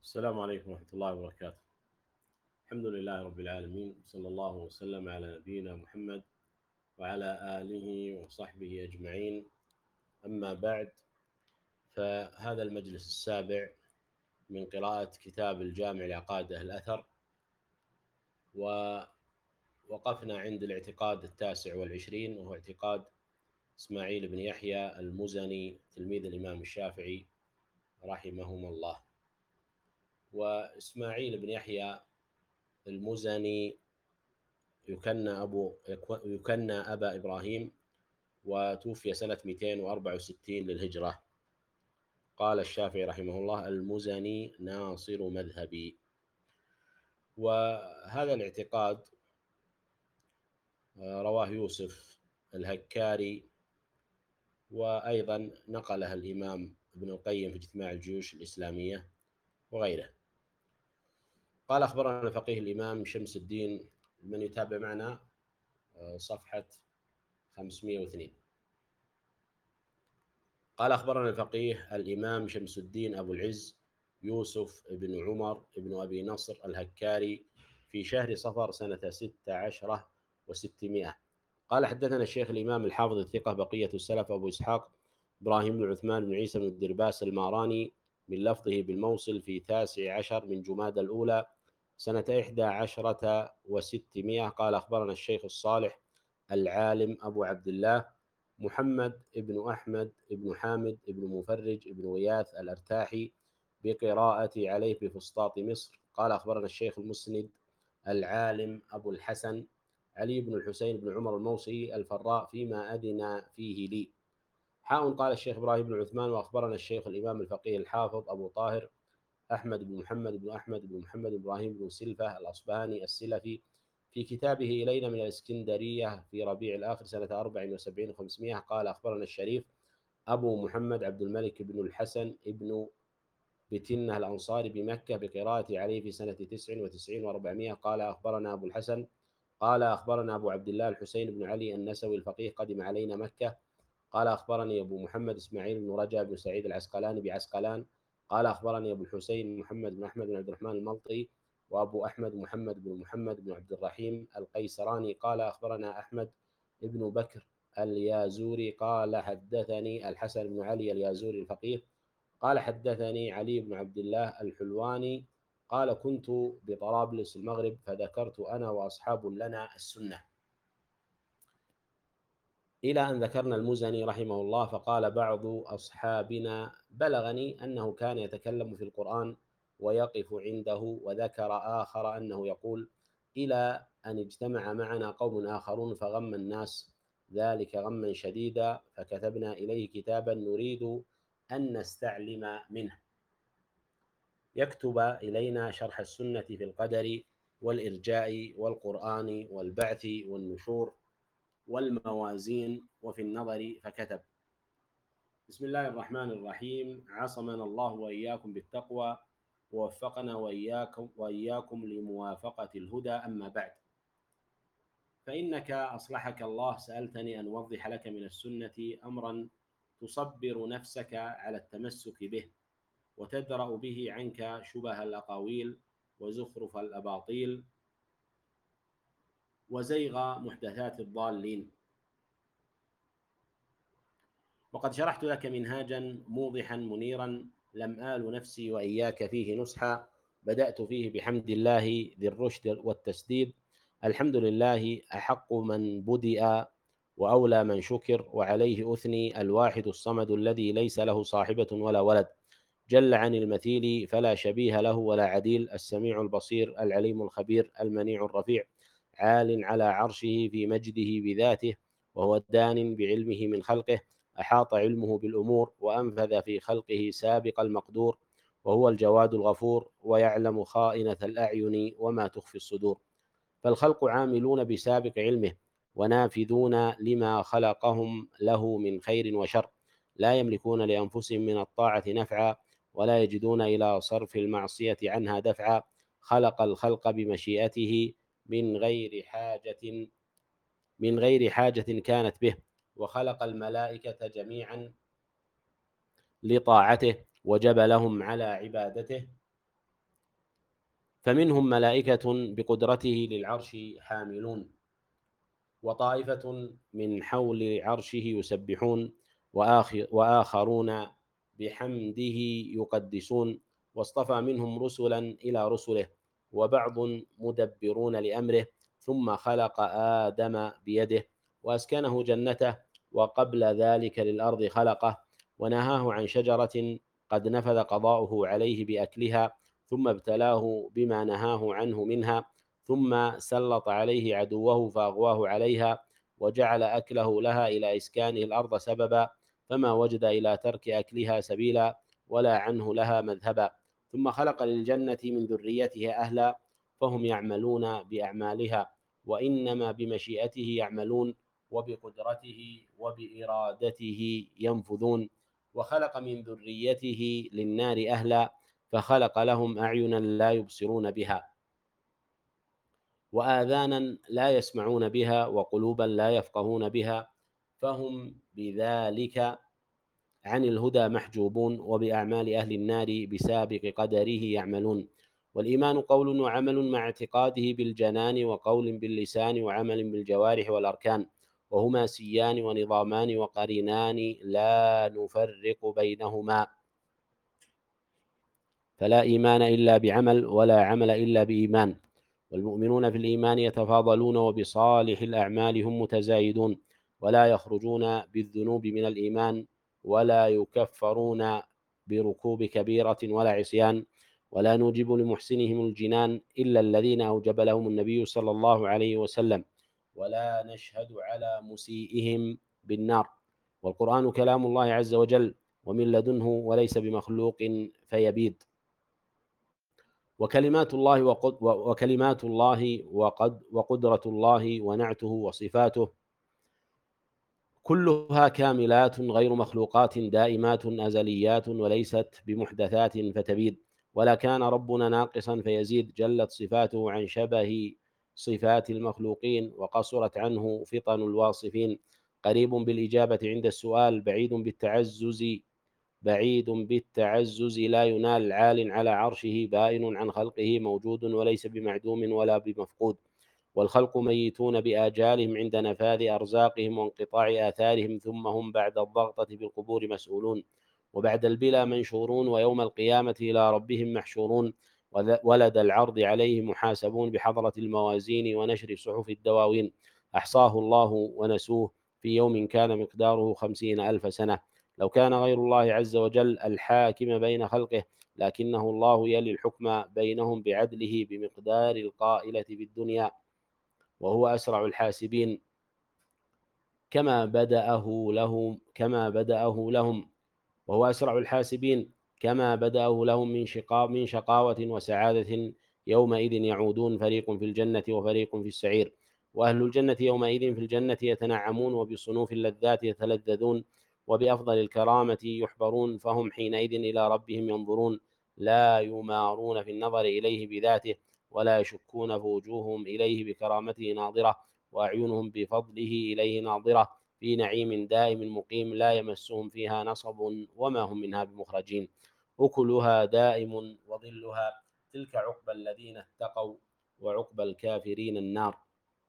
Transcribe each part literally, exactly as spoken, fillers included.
السلام عليكم ورحمة الله وبركاته. الحمد لله رب العالمين، صلى الله وسلم على نبينا محمد وعلى آله وصحبه أجمعين. أما بعد، فهذا المجلس السابع من قراءة كتاب الجامع لعقائد أهل الأثر، ووقفنا عند الاعتقاد التاسع والعشرين، وهو اعتقاد إسماعيل بن يحيى المزني تلميذ الإمام الشافعي رحمهما الله. وإسماعيل بن يحيى المزني يكنى أبو يكنى أبا إبراهيم، وتوفي سنة مئتين وأربعة وستين للهجرة. قال الشافعي رحمه الله: المزني ناصر مذهبي. وهذا الاعتقاد رواه يوسف الهكاري، وأيضا نقلها الإمام ابن القيم في اجتماع الجيوش الإسلامية وغيره. قال: أخبرنا فقيه الإمام شمس الدين. من يتابع معنا صفحة خمسمئة واثنين. قال: أخبرنا الفقيه الإمام شمس الدين أبو العز يوسف بن عمر بن أبي نصر الهكاري في شهر صفر سنة ستة عشر وستمائة. قال: حدثنا الشيخ الإمام الحافظ الثقة بقية السلف أبو إسحاق إبراهيم بن عثمان بن عيسى بن الدرباس الماراني من لفظه بالموصل في تاسع عشر من جماد الأولى سنة إحدى عشرة وستمائة. قال: أخبرنا الشيخ الصالح العالم أبو عبد الله محمد ابن أحمد ابن حامد ابن مفرج ابن غياث الأرتاحي بقراءة عليه بفسطاط مصر. قال: أخبرنا الشيخ المسند العالم أبو الحسن علي بن الحسين بن عمر الموصلي الفراء فيما أذن فيه لي. حاء. قال الشيخ إبراهيم بن عثمان: وأخبرنا الشيخ الإمام الفقيه الحافظ أبو طاهر أحمد بن محمد بن أحمد بن محمد إبراهيم بن سلفة الأصبهاني السلفي في كتابه إلينا من الإسكندرية في ربيع الآخر سنة أربع وسبعين وخمسمائة. قال: أخبرنا الشريف أبو محمد عبد الملك بن الحسن ابن بتنة الأنصاري بمكة بقراءة عليه في سنة تسع وتسعين وأربعمائة. قال: أخبرنا أبو الحسن قال: أخبرنا أبو عبد الله الحسين بن علي النسوي الفقيه قدم علينا مكة. قال: أخبرني أبو محمد إسماعيل بن رجاء بن سعيد العسقلاني بعسقلان. قال: أخبرني أبو الحسين محمد بن أحمد بن عبد الرحمن الملطي وأبو أحمد محمد بن محمد بن عبد الرحيم القيسراني. قال: أخبرنا أحمد بن بكر اليازوري قال: حدثني الحسن بن علي اليازوري الفقيه قال: حدثني علي بن عبد الله الحلواني قال: كنت بطرابلس المغرب فذكرت أنا وأصحاب لنا السنة، إلى أن ذكرنا المزني رحمه الله، فقال بعض أصحابنا: بلغني أنه كان يتكلم في القرآن ويقف عنده. وذكر آخر أنه يقول: إلى أن اجتمع معنا قوم آخرون فغم الناس ذلك غما شديدا، فكتبنا إليه كتابا نريد أن نستعلم منه يكتب إلينا شرح السنة في القدر والإرجاء والقرآن والبعث والنشور والموازين وفي النظر. فكتب: بسم الله الرحمن الرحيم، عصمنا الله وإياكم بالتقوى ووفقنا وإياكم, وإياكم لموافقة الهدى. أما بعد، فإنك أصلحك الله سألتني أن أوضح لك من السنة أمرا تصبر نفسك على التمسك به وتدرأ به عنك شبه الأقاويل وزخرف الأباطيل وزيغ محدثات الضالين. وقد شرحت لك منهاجا موضحا منيرا لم آل نفسي وإياك فيه نصحا، بدأت فيه بحمد الله ذي الرشد والتسديد. الحمد لله أحق من بدأ وأولى من شكر، وعليه أثني الواحد الصمد الذي ليس له صاحبة ولا ولد، جل عن المثيل فلا شبيه له ولا عديل، السميع البصير العليم الخبير المنيع الرفيع، عال على عرشه في مجده بذاته، وهو دان بعلمه من خلقه، أحاط علمه بالأمور وأنفذ في خلقه سابق المقدور، وهو الجواد الغفور ويعلم خائنة الأعين وما تخفي الصدور. فالخلق عاملون بسابق علمه ونافذون لما خلقهم له من خير وشر، لا يملكون لأنفسهم من الطاعة نفعا ولا يجدون إلى صرف المعصية عنها دفعا. خلق الخلق بمشيئته من غير حاجة من غير حاجة كانت به، وخلق الملائكة جميعا لطاعته وجبلهم على عبادته، فمنهم ملائكة بقدرته للعرش حاملون، وطائفة من حول عرشه يسبحون، وآخرون بحمده يقدسون، واصطفى منهم رسلا إلى رسله، وبعض مدبرون لأمره، ثم خلق آدم بيده وأسكنه جنته، وقبل ذلك للأرض خلقه ونهاه عن شجرة قد نفذ قضاؤه عليه بأكلها، ثم ابتلاه بما نهاه عنه منها، ثم سلط عليه عدوه فأغواه عليها، وجعل أكله لها إلى إسكانه الأرض سببا، فما وجد إلى ترك أكلها سبيلا ولا عنه لها مذهبا. ثم خلق للجنة من ذريتها أهلا، فهم يعملون بأعمالها، وإنما بمشيئته يعملون، وبقدرته وبإرادته ينفذون. وخلق من ذريته للنار أهلا، فخلق لهم أعينا لا يبصرون بها، وآذانا لا يسمعون بها، وقلوبا لا يفقهون بها، فهم بذلك عن الهدى محجوبون، وبأعمال أهل النار بسابق قدره يعملون. والإيمان قول وعمل مع اعتقاده بالجنان، وقول باللسان، وعمل بالجوارح والأركان، وهما سيان ونظامان وقرينان لا نفرق بينهما، فلا إيمان إلا بعمل، ولا عمل إلا بإيمان. والمؤمنون في الإيمان يتفاضلون، وبصالح الأعمال هم متزايدون، ولا يخرجون بالذنوب من الإيمان، ولا يكفرون بركوب كبيرة ولا عصيان، ولا نوجب لمحسنهم الجنان إلا الذين أوجب لهم النبي صلى الله عليه وسلم، ولا نشهد على مسيئهم بالنار. والقرآن كلام الله عز وجل ومن لدنه، وليس بمخلوق فيبيد. وكلمات الله وقد وكلمات الله وقد وقدرة الله ونعته وصفاته كلها كاملات غير مخلوقات، دائمات أزليات، وليست بمحدثات فتبيد. ولا كان ربنا ناقصا فيزيد، جلت صفاته عن شبه صفات المخلوقين، وقصرت عنه فطن الواصفين. قريب بالإجابة عند السؤال، بعيد بالتعزز بعيد بالتعزز لا ينال، عال على عرشه، بائن عن خلقه، موجود وليس بمعدوم ولا بمفقود. والخلق ميتون بآجالهم عند نفاذ أرزاقهم وانقطاع آثارهم، ثم هم بعد الضغطة بالقبور مسؤولون، وبعد البلا منشورون، ويوم القيامة إلى ربهم محشورون، ولد العرض عليه محاسبون بحضرة الموازين ونشر صحف الدواوين. أحصاه الله ونسوه في يوم كان مقداره خمسين ألف سنة. لو كان غير الله عز وجل الحاكم بين خلقه، لكنه الله يلي الحكم بينهم بعدله بمقدار القائلة في الدنيا، وهو أسرع الحاسبين، كما بدأه لهم كما بدأه لهم وهو أسرع الحاسبين كما بدأه لهم من شقاء من شقاوة وسعادة. يومئذ يعودون، فريق في الجنة وفريق في السعير. وأهل الجنة يومئذ في الجنة يتنعمون، وبصنوف اللذات يتلذذون، وبأفضل الكرامة يحبرون، فهم حينئذ إلى ربهم ينظرون، لا يمارون في النظر إليه بذاته، ولا يشكون، فوجوههم إليه بكرامته ناظرة، وأعينهم بفضله إليه ناظرة، في نعيم دائم مقيم لا يمسهم فيها نصب، وما هم منها بمخرجين. أكلها دائم وظلها، تلك عقبى الذين اتقوا، وعقبى الكافرين النار.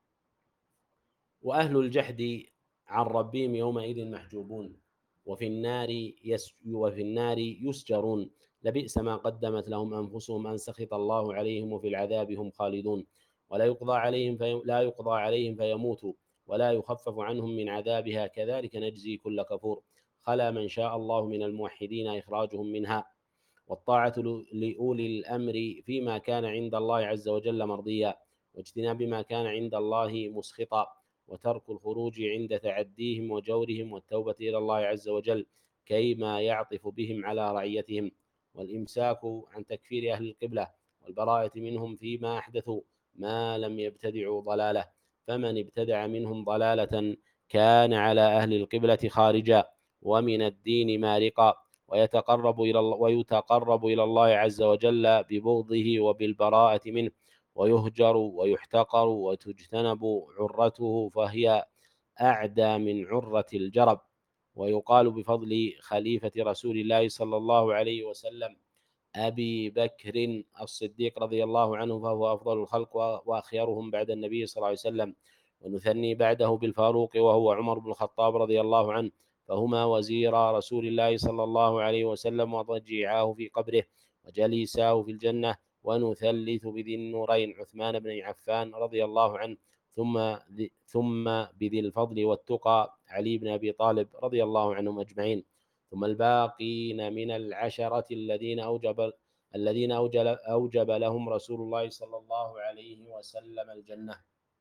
وأهل الجحد عن ربهم يومئذ محجوبون، وفي النار يس وفي النار يسجرون، لبئس ما قدمت لهم أنفسهم أن سخط الله عليهم، وفي العذاب هم خالدون. ولا يقضى عليهم في... لا يقضى عليهم فيموتوا، ولا يخفف عنهم من عذابها، كذلك نجزي كل كفور. خلا من شاء الله من الموحدين إخراجهم منها. والطاعة لأولي الأمر فيما كان عند الله عز وجل مرضيا، واجتناب ما كان عند الله مسخطا، وترك الخروج عند تعديهم وجورهم، والتوبة إلى الله عز وجل كيما يعطف بهم على رعيتهم، والإمساك عن تكفير أهل القبلة، والبراءة منهم فيما أحدثوا ما لم يبتدعوا ضلالة. فمن ابتدع منهم ضلالة كان على أهل القبلة خارجا، ومن الدين مارقا، ويتقرب إلى الله ويتقرب إلى الله عز وجل ببغضه وبالبراءة منه، ويهجر ويحتقر وتجتنب عرته، فهي أعدى من عرة الجرب. ويقال بفضل خليفة رسول الله صلى الله عليه وسلم: أبي بكر الصديق رضي الله عنه فهو أفضل الخلق وأخيرهم بعد النبي صلى الله عليه وسلم، ونثني بعده بالفاروق وهو عمر بن الخطاب رضي الله عنه، فهما وزيرا رسول الله صلى الله عليه وسلم وضجيعاه في قبره وجليساه في الجنة، ونثلث بذي النورين عثمان بن عفان رضي الله عنه، ثم ثم بذي الفضل والتقى علي بن أبي طالب رضي الله عنهم أجمعين، ثم الباقين من العشرة الذين أوجب الذين أوجب, أوجب لهم رسول الله صلى الله عليه وسلم الجنة.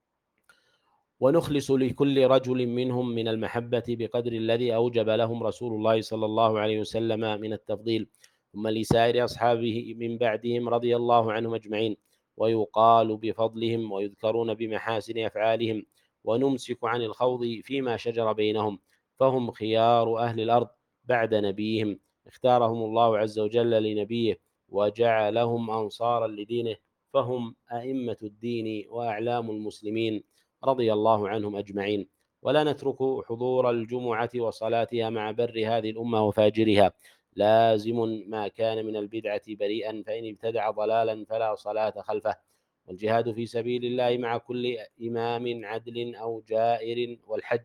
ونخلص لكل رجل منهم من المحبة بقدر الذي أوجب لهم رسول الله صلى الله عليه وسلم من التفضيل، ثم لسائر أصحابه من بعدهم رضي الله عنهم أجمعين، ويقال بفضلهم ويذكرون بمحاسن أفعالهم، ونمسك عن الخوض فيما شجر بينهم، فهم خيار أهل الأرض بعد نبيهم، اختارهم الله عز وجل لنبيه وجعلهم أنصارا لدينه، فهم أئمة الدين وأعلام المسلمين رضي الله عنهم أجمعين. ولا نترك حضور الجمعة وصلاتها مع بر هذه الأمة وفاجرها، لازم ما كان من البدعة بريئا، فإن ابتدع ضلالا فلا صلاة خلفه. والجهاد في سبيل الله مع كل إمام عدل أو جائر، والحج،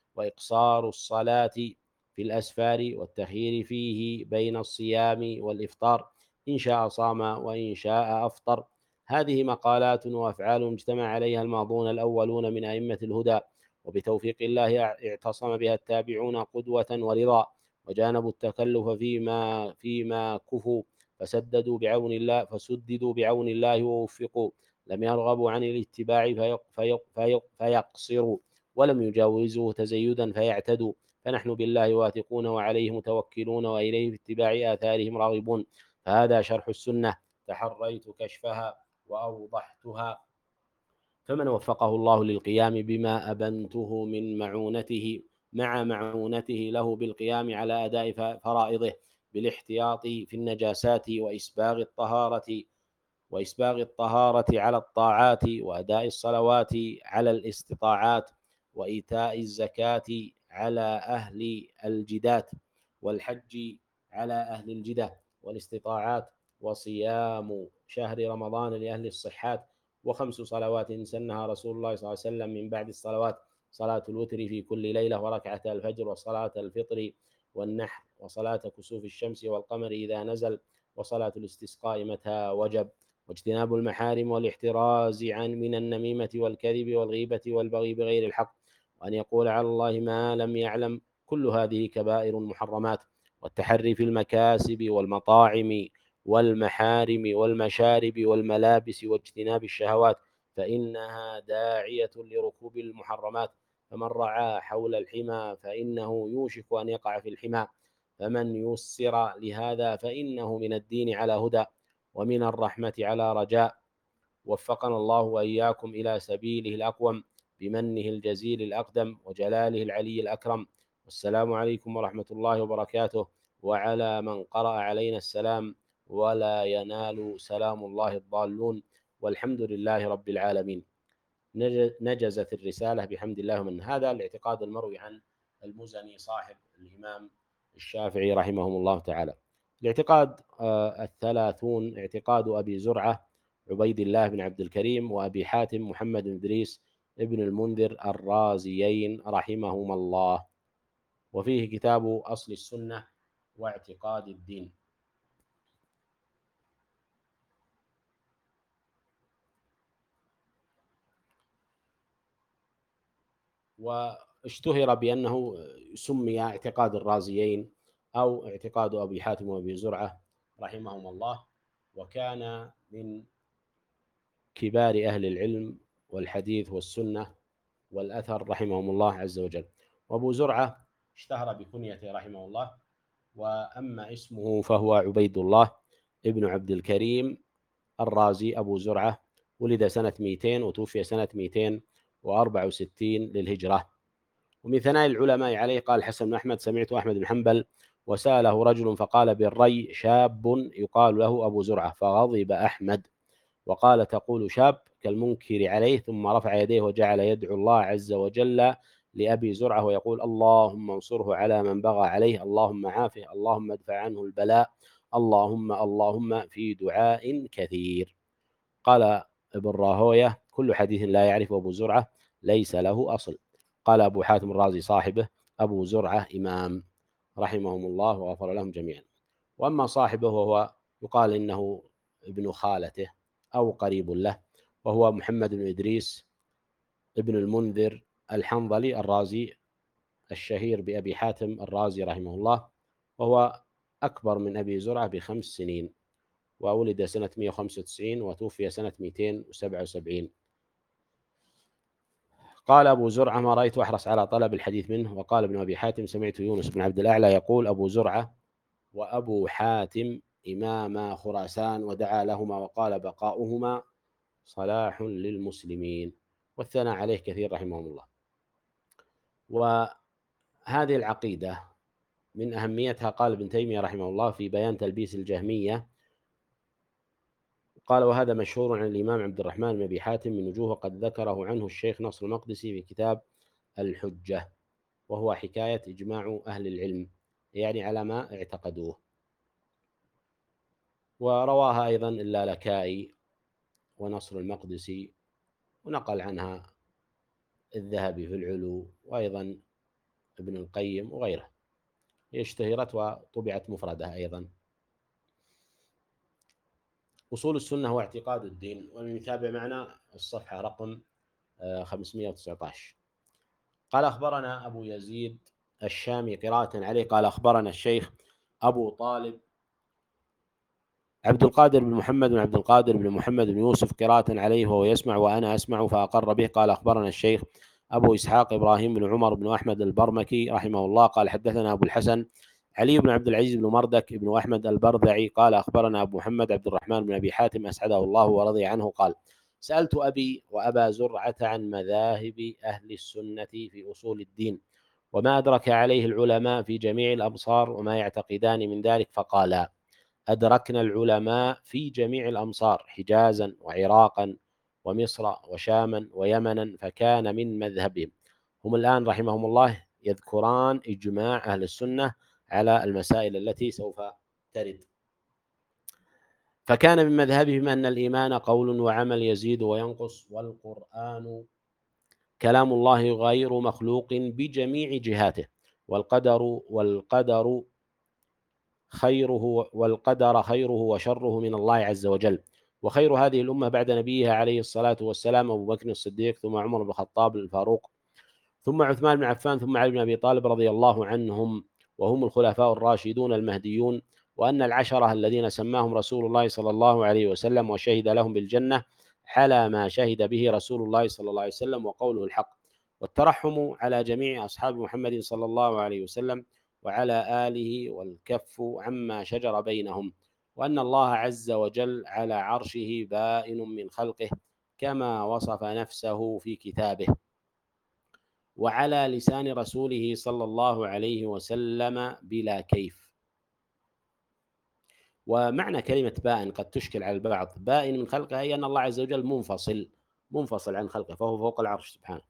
وإقصار الصلاة في الأسفار، والتخيير فيه بين الصيام والإفطار، إن شاء صام وإن شاء أفطر. هذه مقالات وأفعال اجتمع عليها الماضون الأولون من أئمة الهدى، وبتوفيق الله اعتصم بها التابعون قدوة ورضا، وجانبوا التكلف فيما فيما كفوا، فسددوا بعون الله فسددوا بعون الله ووفقوا، لم يرغبوا عن الاتباع فيق فيق فيق فيقصروا، ولم يجاوزوا تزيدا فيعتدوا، فنحن بالله واثقون وعليه متوكلون وإليه في اتباع آثارهم راغبون. فهذا شرح السنة تحريت كشفها وأوضحتها، فمن وفقه الله للقيام بما أبنته من معونته مع معونته له بالقيام على أداء فرائضه بالاحتياط في النجاسات وإسباغ الطهارة وإسباغ الطهارة على الطاعات، وأداء الصلوات على الاستطاعات، وإيتاء الزكاة على أهل الجدات، والحج على أهل الجدة والاستطاعات، وصيام شهر رمضان لأهل الصحات، وخمس صلوات سنها رسول الله صلى الله عليه وسلم من بعد الصلوات: صلاة الوتر في كل ليلة، وركعة الفجر، وصلاة الفطر والنحر، وصلاة كسوف الشمس والقمر إذا نزل، وصلاة الاستسقاء متى وجب، واجتناب المحارم، والاحتراز عن من النميمة والكذب والغيبة والبغي بغير الحق، وأن يقول على الله ما لم يعلم، كل هذه كبائر محرمات. والتحري في المكاسب والمطاعم والمحارم والمشارب والملابس واجتناب الشهوات، فإنها داعية لركوب المحرمات، فمن رعى حول الحمى فإنه يوشك أن يقع في الحمى، فمن يسر لهذا فإنه من الدين على هدى، ومن الرحمة على رجاء. وفقنا الله وإياكم إلى سبيله الأقوم بمنه الجزيل الأقدم وجلاله العلي الأكرم. والسلام عليكم ورحمة الله وبركاته. وعلى من قرأ علينا السلام ولا ينال سلام الله الضالون، والحمد لله رب العالمين. نجزت الرسالة بحمد الله. من هذا الاعتقاد المروي عن المزني صاحب الإمام الشافعي رحمهم الله تعالى. الاعتقاد الثلاثون اعتقاد أبي زرعة عبيد الله بن عبد الكريم وأبي حاتم محمد بن إدريس ابن المنذر الرازيين رحمهما الله، وفيه كتاب أصل السنة واعتقاد الدين. واشتهر بأنه سمي اعتقاد الرازيين أو اعتقاد أبي حاتم وأبي زرعة رحمهم الله، وكان من كبار أهل العلم والحديث والسنة والأثر رحمهم الله عز وجل. وأبو زرعة اشتهر بكنيته رحمه الله، وأما اسمه فهو عبيد الله ابن عبد الكريم الرازي أبو زرعة، ولد سنة مئتين وتوفي سنة مئتين وأربعة وستين للهجرة. ومن ثناء العلماء عليه قال حسن بن أحمد: سمعت أحمد بن حنبل وسأله رجل فقال بالري شاب يقال له أبو زرعة، فغضب أحمد وقال: تقول شاب كالمنكر عليه، ثم رفع يديه وجعل يدعو الله عز وجل لأبي زرعة ويقول: اللهم انصره على من بغى عليه، اللهم عافه، اللهم ادفع عنه البلاء، اللهم اللهم في دعاء كثير. قال ابن راهويه: كل حديث لا يعرف أبو زرعة ليس له أصل. قال أبو حاتم الرازي صاحبه: أبو زرعة إمام، رحمهم الله وغفر لهم جميعا. وأما صاحبه وهو يقال إنه ابن خالته أو قريب له، وهو محمد بن إدريس ابن المنذر الحنظلي الرازي الشهير بأبي حاتم الرازي رحمه الله، وهو أكبر من أبي زرعة بخمس سنين، وولد سنة مئة وخمسة وتسعين وتوفي سنة مئتين وسبعة وسبعين. قال أبو زرعة: ما رأيت أحرص على طلب الحديث منه. وقال ابن أبي حاتم: سمعت يونس بن عبد الأعلى يقول: أبو زرعة وأبو حاتم إماما خراسان، ودعا لهما وقال: بقاؤهما صلاح للمسلمين. والثناء عليه كثير رحمهم الله. وهذه العقيدة من أهميتها قال ابن تيمية رحمه الله في بيان تلبيس الجهمية، قال: وهذا مشهور عن الإمام عبد الرحمن بن أبي حاتم من وجوه قد ذكره عنه الشيخ نصر المقدسي في كتاب الحجة، وهو حكاية إجماع أهل العلم يعني على ما اعتقدوه. ورواها أيضا اللالكائي ونصر المقدسي، ونقل عنها الذهبي في العلو، وأيضا ابن القيم وغيره. هي اشتهرت وطبعت مفردة أيضا. أصول السنة هو اعتقاد الدين. ومن يتابع معنا الصفحة رقم خمسمئة وتسعة عشر. قال: أخبرنا أبو يزيد الشامي قراءة عليه قال: أخبرنا الشيخ أبو طالب عبد القادر بن محمد بن عبد القادر بن محمد بن يوسف قراءة عليه وهو يسمع وأنا أسمع فأقر به. قال: أخبرنا الشيخ أبو إسحاق إبراهيم بن عمر بن أحمد البرمكي رحمه الله قال: حدثنا أبو الحسن علي بن عبد العزيز بن مردك بن أحمد البرذعي قال: أخبرنا أبو محمد عبد الرحمن بن أبي حاتم أسعده الله ورضي عنه قال: سألت أبي وأبا زرعة عن مذاهب أهل السنة في أصول الدين وما أدرك عليه العلماء في جميع الأمصار وما يعتقدان من ذلك، فقالا: أدركنا العلماء في جميع الأمصار حجازا وعراقا ومصر وشاما ويمنا، فكان من مذهبهم. هم الآن رحمهم الله يذكران إجماع أهل السنة على المسائل التي سوف ترد. فكان من مذهبهم أن الإيمان قول وعمل يزيد وينقص، والقرآن كلام الله غير مخلوق بجميع جهاته، والقدر والقدر خيره والقدر خيره وشره من الله عز وجل. وخير هذه الأمة بعد نبيها عليه الصلاة والسلام أبو بكر الصديق، ثم عمر بن الخطاب الفاروق، ثم عثمان بن عفان، ثم علي بن أبي طالب رضي الله عنهم، وهم الخلفاء الراشدون المهديون. وأن العشرة الذين سماهم رسول الله صلى الله عليه وسلم وشهد لهم بالجنة على ما شهد به رسول الله صلى الله عليه وسلم وقوله الحق. والترحم على جميع أصحاب محمد صلى الله عليه وسلم وعلى آله، والكف عما شجر بينهم. وأن الله عز وجل على عرشه بائن من خلقه كما وصف نفسه في كتابه وعلى لسان رسوله صلى الله عليه وسلم بلا كيف. ومعنى كلمة بائن قد تشكل على البعض. بائن من خلقه أي أن الله عز وجل منفصل منفصل عن خلقه، فهو فوق العرش سبحانه.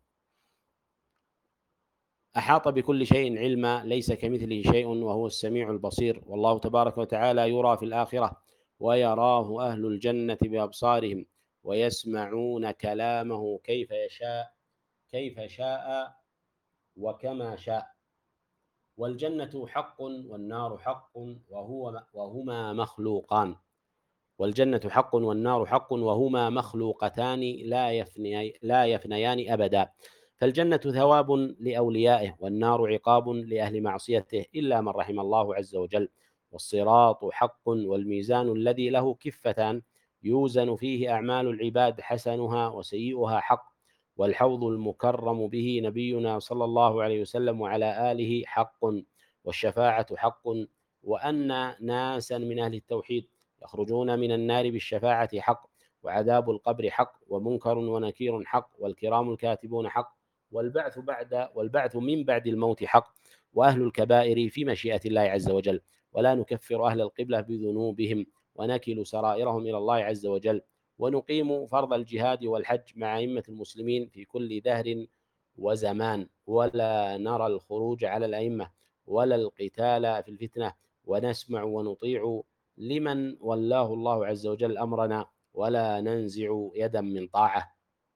أحاط بكل شيء علما، ليس كمثله شيء وهو السميع البصير. والله تبارك وتعالى يرى في الآخرة ويراه أهل الجنة بأبصارهم ويسمعون كلامه كيف يشاء كيف شاء وكما شاء. والجنة حق والنار حق وهو وهما مخلوقان. والجنة حق والنار حق وهما مخلوقتان لا يفني لا يفنيان أبدا. فالجنة ثواب لأوليائه، والنار عقاب لأهل معصيته إلا من رحم الله عز وجل. والصراط حق، والميزان الذي له كفتان يوزن فيه أعمال العباد حسنها وسيئها حق. والحوض المكرم به نبينا صلى الله عليه وسلم وعلى آله حق. والشفاعة حق. وأن ناسا من أهل التوحيد يخرجون من النار بالشفاعة حق. وعذاب القبر حق، ومنكر ونكير حق، والكرام الكاتبون حق. والبعث بعد والبعث من بعد الموت حق. وأهل الكبائر في مشيئة الله عز وجل، ولا نكفر أهل القبلة بذنوبهم، ونكل سرائرهم إلى الله عز وجل. ونقيم فرض الجهاد والحج مع أئمة المسلمين في كل دهر وزمان، ولا نرى الخروج على الأئمة ولا القتال في الفتنة، ونسمع ونطيع لمن ولاه الله عز وجل أمرنا ولا ننزع يدا من طاعة،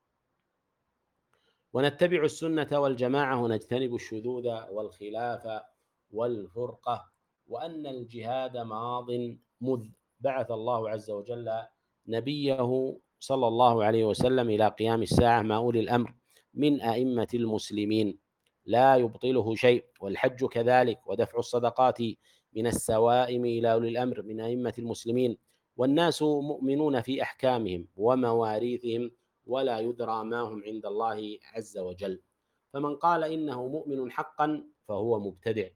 ونتبع السنة والجماعة ونجتنب الشذوذ والخلاف والفرقة، وأن الجهاد ماض مذ بعث الله عز وجل نبيه صلى الله عليه وسلم إلى قيام الساعة مع أولي الأمر من أئمة المسلمين لا يبطله شيء، والحج كذلك، ودفع الصدقات من السوائم إلى أولي الأمر من أئمة المسلمين، والناس مؤمنون في أحكامهم ومواريثهم ولا يدرى ما هم عند الله عز وجل. فمن قال إنه مؤمن حقا فهو مبتدع،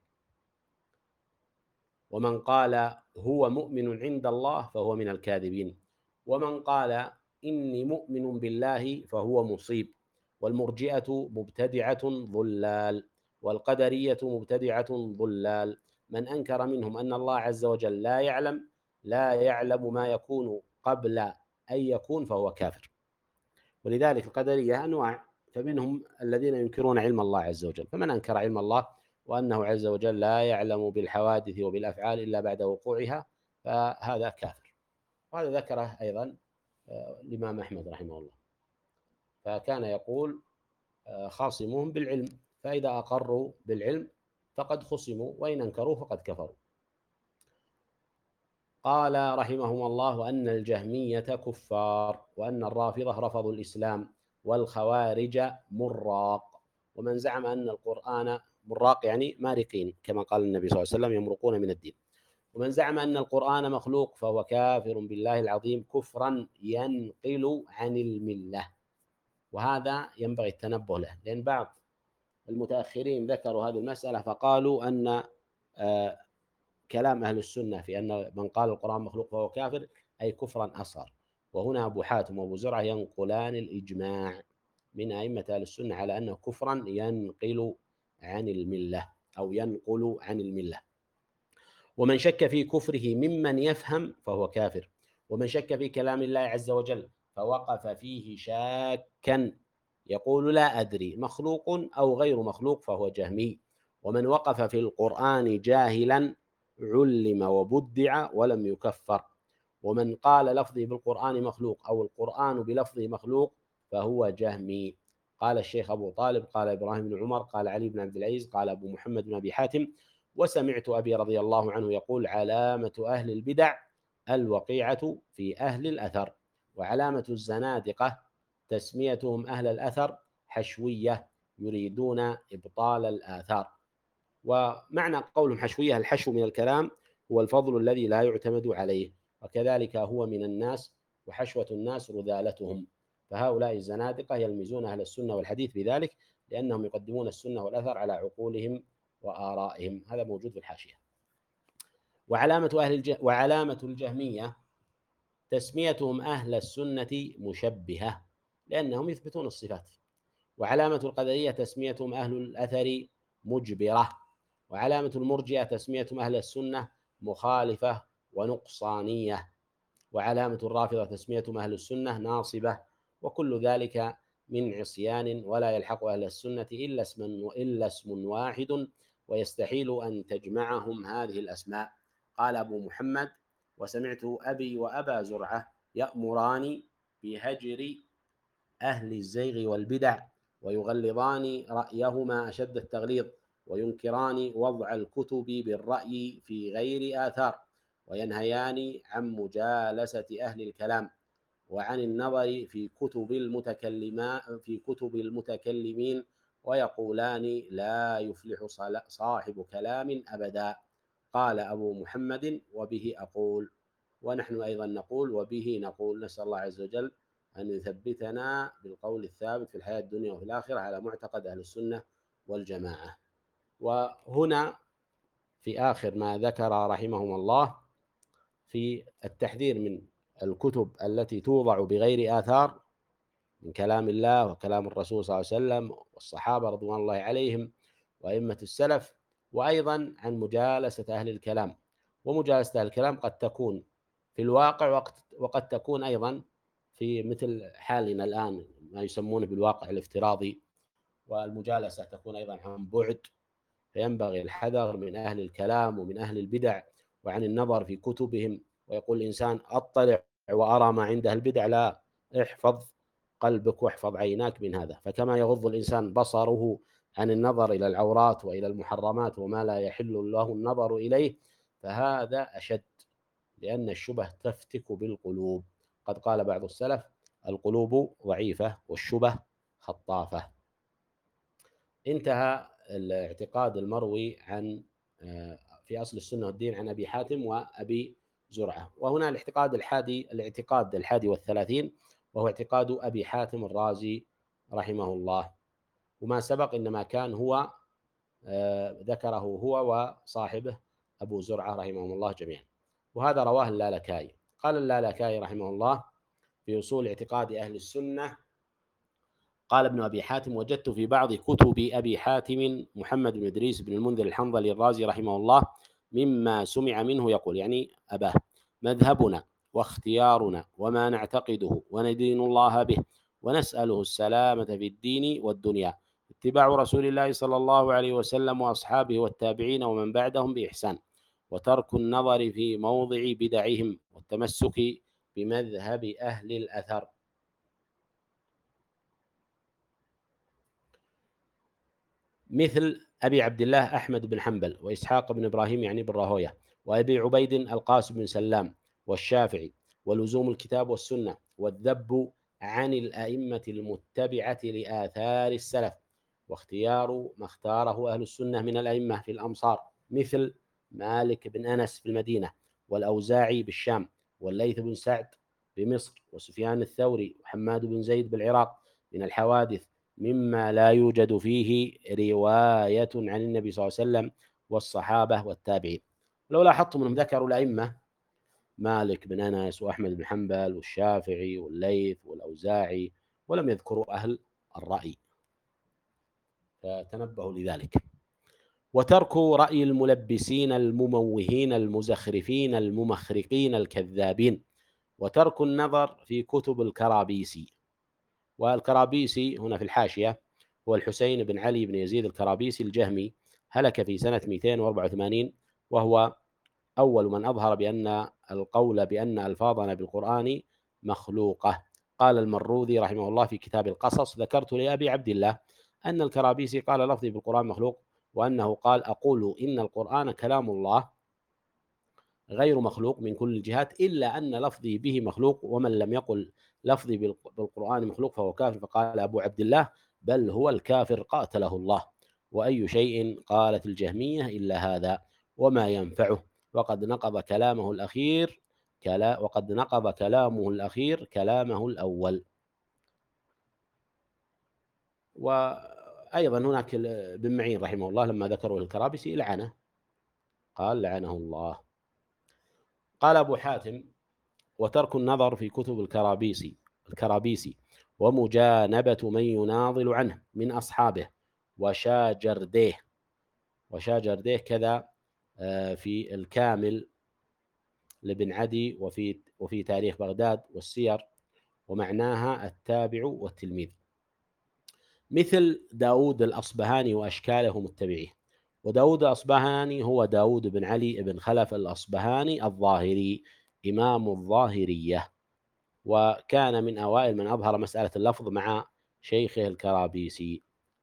ومن قال هو مؤمن عند الله فهو من الكاذبين، ومن قال إني مؤمن بالله فهو مصيب. والمرجئة مبتدعة ضلال، والقدرية مبتدعة ضلال. من أنكر منهم أن الله عز وجل لا يعلم لا يعلم ما يكون قبل أن يكون فهو كافر. ولذلك القدرية أنواع، فمنهم الذين ينكرون علم الله عز وجل، فمن أنكر علم الله وأنه عز وجل لا يعلم بالحوادث وبالأفعال إلا بعد وقوعها فهذا كافر. وهذا ذكره أيضا الإمام أحمد رحمه الله، فكان يقول خاصموهم بالعلم، فإذا أقروا بالعلم فقد خصموا، وإن أنكروا فقد كفروا. قال رحمهم الله وأن الجهمية كفار، وأن الرافضة رفضوا الإسلام، والخوارج مراق. ومن زعم أن القرآن مراق يعني مارقين كما قال النبي صلى الله عليه وسلم يمرقون من الدين. ومن زعم أن القرآن مخلوق فهو كافر بالله العظيم كفرا ينقل عن الملة. وهذا ينبغي التنبه له، لأن بعض المتأخرين ذكروا هذه المسألة فقالوا أن آه كلام أهل السنة في أن من قال القرآن مخلوق فهو كافر أي كفرا أصغر. وهنا أبو حاتم وأبو زرعة ينقلان الإجماع من أئمة أهل السنة على أنه كفرا ينقل عن الملة أو ينقل عن الملة. ومن شك في كفره ممن يفهم فهو كافر. ومن شك في كلام الله عز وجل فوقف فيه شاكا يقول لا أدري مخلوق أو غير مخلوق فهو جهمي. ومن وقف في القرآن جاهلا علم وبدع ولم يكفر. ومن قال لفظه بالقرآن مخلوق أو القرآن بلفظه مخلوق فهو جهمي. قال الشيخ أبو طالب قال إبراهيم بن عمر قال علي بن عبد العزيز قال أبو محمد بن أبي حاتم وسمعت أبي رضي الله عنه يقول علامة أهل البدع الوقيعة في أهل الأثر، وعلامة الزنادقة تسميتهم أهل الأثر حشوية يريدون إبطال الآثار. ومعنى قولهم حشوية الحشو من الكلام هو الفضل الذي لا يعتمد عليه، وكذلك هو من الناس وحشوة الناس رذالتهم. فهؤلاء الزنادقة يلمزون أهل السنة والحديث بذلك لأنهم يقدمون السنة والأثر على عقولهم وآرائهم. هذا موجود في الحاشية. وعلامة أهل الج... وعلامة الجهمية تسميتهم أهل السنة مشبهة لأنهم يثبتون الصفات. وعلامة القدرية تسميتهم أهل الأثر مجبرة. وعلامة المرجئة تسميتهم أهل السنة مخالفة ونقصانية. وعلامة الرافضة تسميتهم أهل السنة ناصبة. وكل ذلك من عصيان ولا يلحق أهل السنة إلا اسم إلا اسم واحد، ويستحيل أن تجمعهم هذه الأسماء. قال أبو محمد وسمعت أبي وأبا زرعة يأمران بهجر أهل الزيغ والبدع ويغلظان رأيهما أشد التغليظ، وينكران وضع الكتب بالرأي في غير آثار، وينهيان عن مجالسة أهل الكلام وعن النظر في كتب المتكلمين في كتب المتكلمين، ويقولان لا يفلح صاحب كلام أبدا. قال أبو محمد وبه أقول. ونحن أيضا نقول وبه نقول. نسأل الله عز وجل أن يثبتنا بالقول الثابت في الحياة الدنيا وفي الآخرة على معتقد أهل السنة والجماعة. وهنا في آخر ما ذكر رحمهم الله في التحذير من الكتب التي توضع بغير آثار من كلام الله وكلام الرسول صلى الله عليه وسلم والصحابة رضوان الله عليهم وأئمة السلف، وأيضا عن مجالسة أهل الكلام. ومجالسة أهل الكلام قد تكون في الواقع وقد تكون أيضا في مثل حالنا الآن ما يسمونه بالواقع الافتراضي، والمجالسة تكون أيضا عن بعد. فينبغي الحذر من أهل الكلام ومن أهل البدع وعن النظر في كتبهم ويقول الإنسان أطلع وأرى ما عنده البدع، لا، احفظ قلبك واحفظ عيناك من هذا. فكما يغض الإنسان بصره عن النظر إلى العورات وإلى المحرمات وما لا يحل له النظر إليه، فهذا أشد، لأن الشبه تفتك بالقلوب. قد قال بعض السلف: القلوب ضعيفة والشبه خطافة. انتهى الاعتقاد المروي عن في أصل السنة والدين عن أبي حاتم وأبي زرعة. وهنا الاعتقاد الحادي الاعتقاد الحادي والثلاثين، وهو اعتقاد أبي حاتم الرازي رحمه الله. وما سبق إنما كان هو ذكره هو وصاحبه أبو زرعة رحمهم الله جميعا. وهذا رواه اللالكائي. قال اللالكائي رحمه الله في أصول اعتقاد أهل السنة: قال ابن أبي حاتم: وجدت في بعض كتب أبي حاتم محمد بن إدريس بن المنذر الحنظلي الرازي رحمه الله مما سمع منه يقول، يعني أباه: مذهبنا واختيارنا وما نعتقده وندين الله به ونسأله السلامة في الدين والدنيا اتباع رسول الله صلى الله عليه وسلم وأصحابه والتابعين ومن بعدهم بإحسان، وترك النظر في موضع بدعهم والتمسك بمذهب أهل الأثر. مثل أبي عبد الله أحمد بن حنبل وإسحاق بن إبراهيم يعني بن راهويه وأبي عبيد القاسم بن سلام والشافعي، ولزوم الكتاب والسنة والذب عن الأئمة المتبعة لآثار السلف، واختيار ما اختاره أهل السنة من الأئمة في الأمصار مثل مالك بن أنس في المدينة، والأوزاعي بالشام، والليث بن سعد بمصر، وسفيان الثوري وحماد بن زيد بالعراق من الحوادث مما لا يوجد فيه رواية عن النبي صلى الله عليه وسلم والصحابة والتابعين. لو لاحظتم أنهم ذكروا الأئمة مالك بن أنس وأحمد بن حنبل والشافعي والليث والأوزاعي، ولم يذكروا أهل الرأي، فتنبهوا لذلك. وترك رأي الملبسين المموهين المزخرفين الممخرقين الكذابين، وترك النظر في كتب الكرابيسي. والكرابيسي هنا في الحاشية هو الحسين بن علي بن يزيد الكرابيسي الجهمي، هلك في سنة مئتين وأربعة وثمانين، وهو أول من أظهر بأن القول بأن ألفاظنا بالقرآن مخلوقة. قال المروذي رحمه الله في كتاب القصص: ذكرت لأبي عبد الله أن الكرابيسي قال لفظي بالقرآن مخلوق، وأنه قال: أقول إن القرآن كلام الله غير مخلوق من كل الجهات، إلا أن لفظي به مخلوق، ومن لم يقل لفظي بالقرآن مخلوق فهو كافر. فقال أبو عبد الله: بل هو الكافر قاتله الله، وأي شيء قالت الجهمية إلا هذا وما ينفعه، وقد نقض كلامه الأخير كلا وقد نقض كلامه الأخير كلامه الأول. وأيضا هناك بن معين رحمه الله لما ذكروا الكرابسي لعنه، قال: لعنه الله. قال أبو حاتم: وترك النظر في كتب الكرابيسي الكرابيسي ومجانبة من يناضل عنه من أصحابه وشاجرديه وشاجرديه كذا في الكامل لابن عدي، وفي وفي تاريخ بغداد والسير، ومعناها التابع والتلميذ، مثل داود الأصبهاني وأشكاله متبعيه. وداود الأصبهاني هو داود بن علي بن خلف الأصبهاني الظاهري إمام الظاهرية، وكان من أوائل من أظهر مسألة اللفظ مع شيخه الكرابيسي.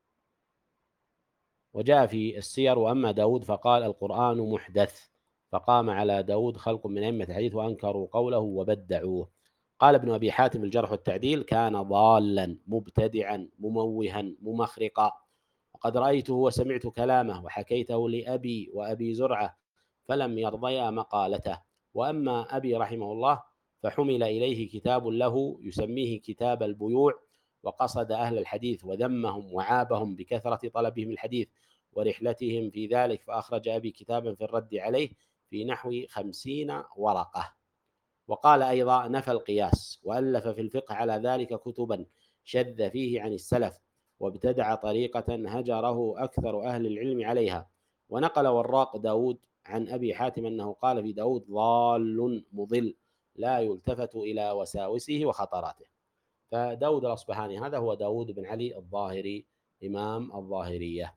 وجاء في السير: وأما داود فقال: القرآن محدث، فقام على داود خلق من أئمة الحديث وأنكروا قوله وبدعوه. قال ابن أبي حاتم الجرح والتعديل: كان ضالا مبتدعا مموها ممخرقا، وقد رأيته وسمعت كلامه وحكيته لأبي وأبي زرعة فلم يرضيا مقالته. وأما أبي رحمه الله فحمل إليه كتاب له يسميه كتاب البيوع، وقصد أهل الحديث وذمهم وعابهم بكثرة طلبهم الحديث ورحلتهم في ذلك، فأخرج أبي كتابا في الرد عليه في نحو خمسين ورقة. وقال أيضا: نفى القياس، وألف في الفقه على ذلك كتبا شذ فيه عن السلف، وابتدع طريقة هجره أكثر أهل العلم عليها. ونقل وراق داود عن أبي حاتم أنه قال في داود: ضال مضل لا يلتفت إلى وساوسه وخطراته. فداود الأصبهاني هذا هو داود بن علي الظاهري إمام الظاهرية.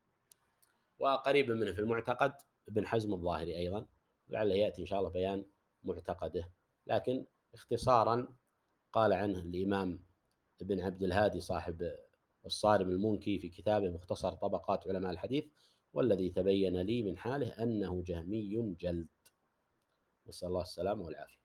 وقريبا منه في المعتقد ابن حزم الظاهري أيضا، لعله يأتي إن شاء الله بيان معتقده. لكن اختصارا قال عنه الإمام ابن عبد الهادي صاحب الصارم المنكي في كتابه مختصر طبقات علماء الحديث: والذي تبين لي من حاله أنه جهمي جلد، نسأل الله السلامة والعافية.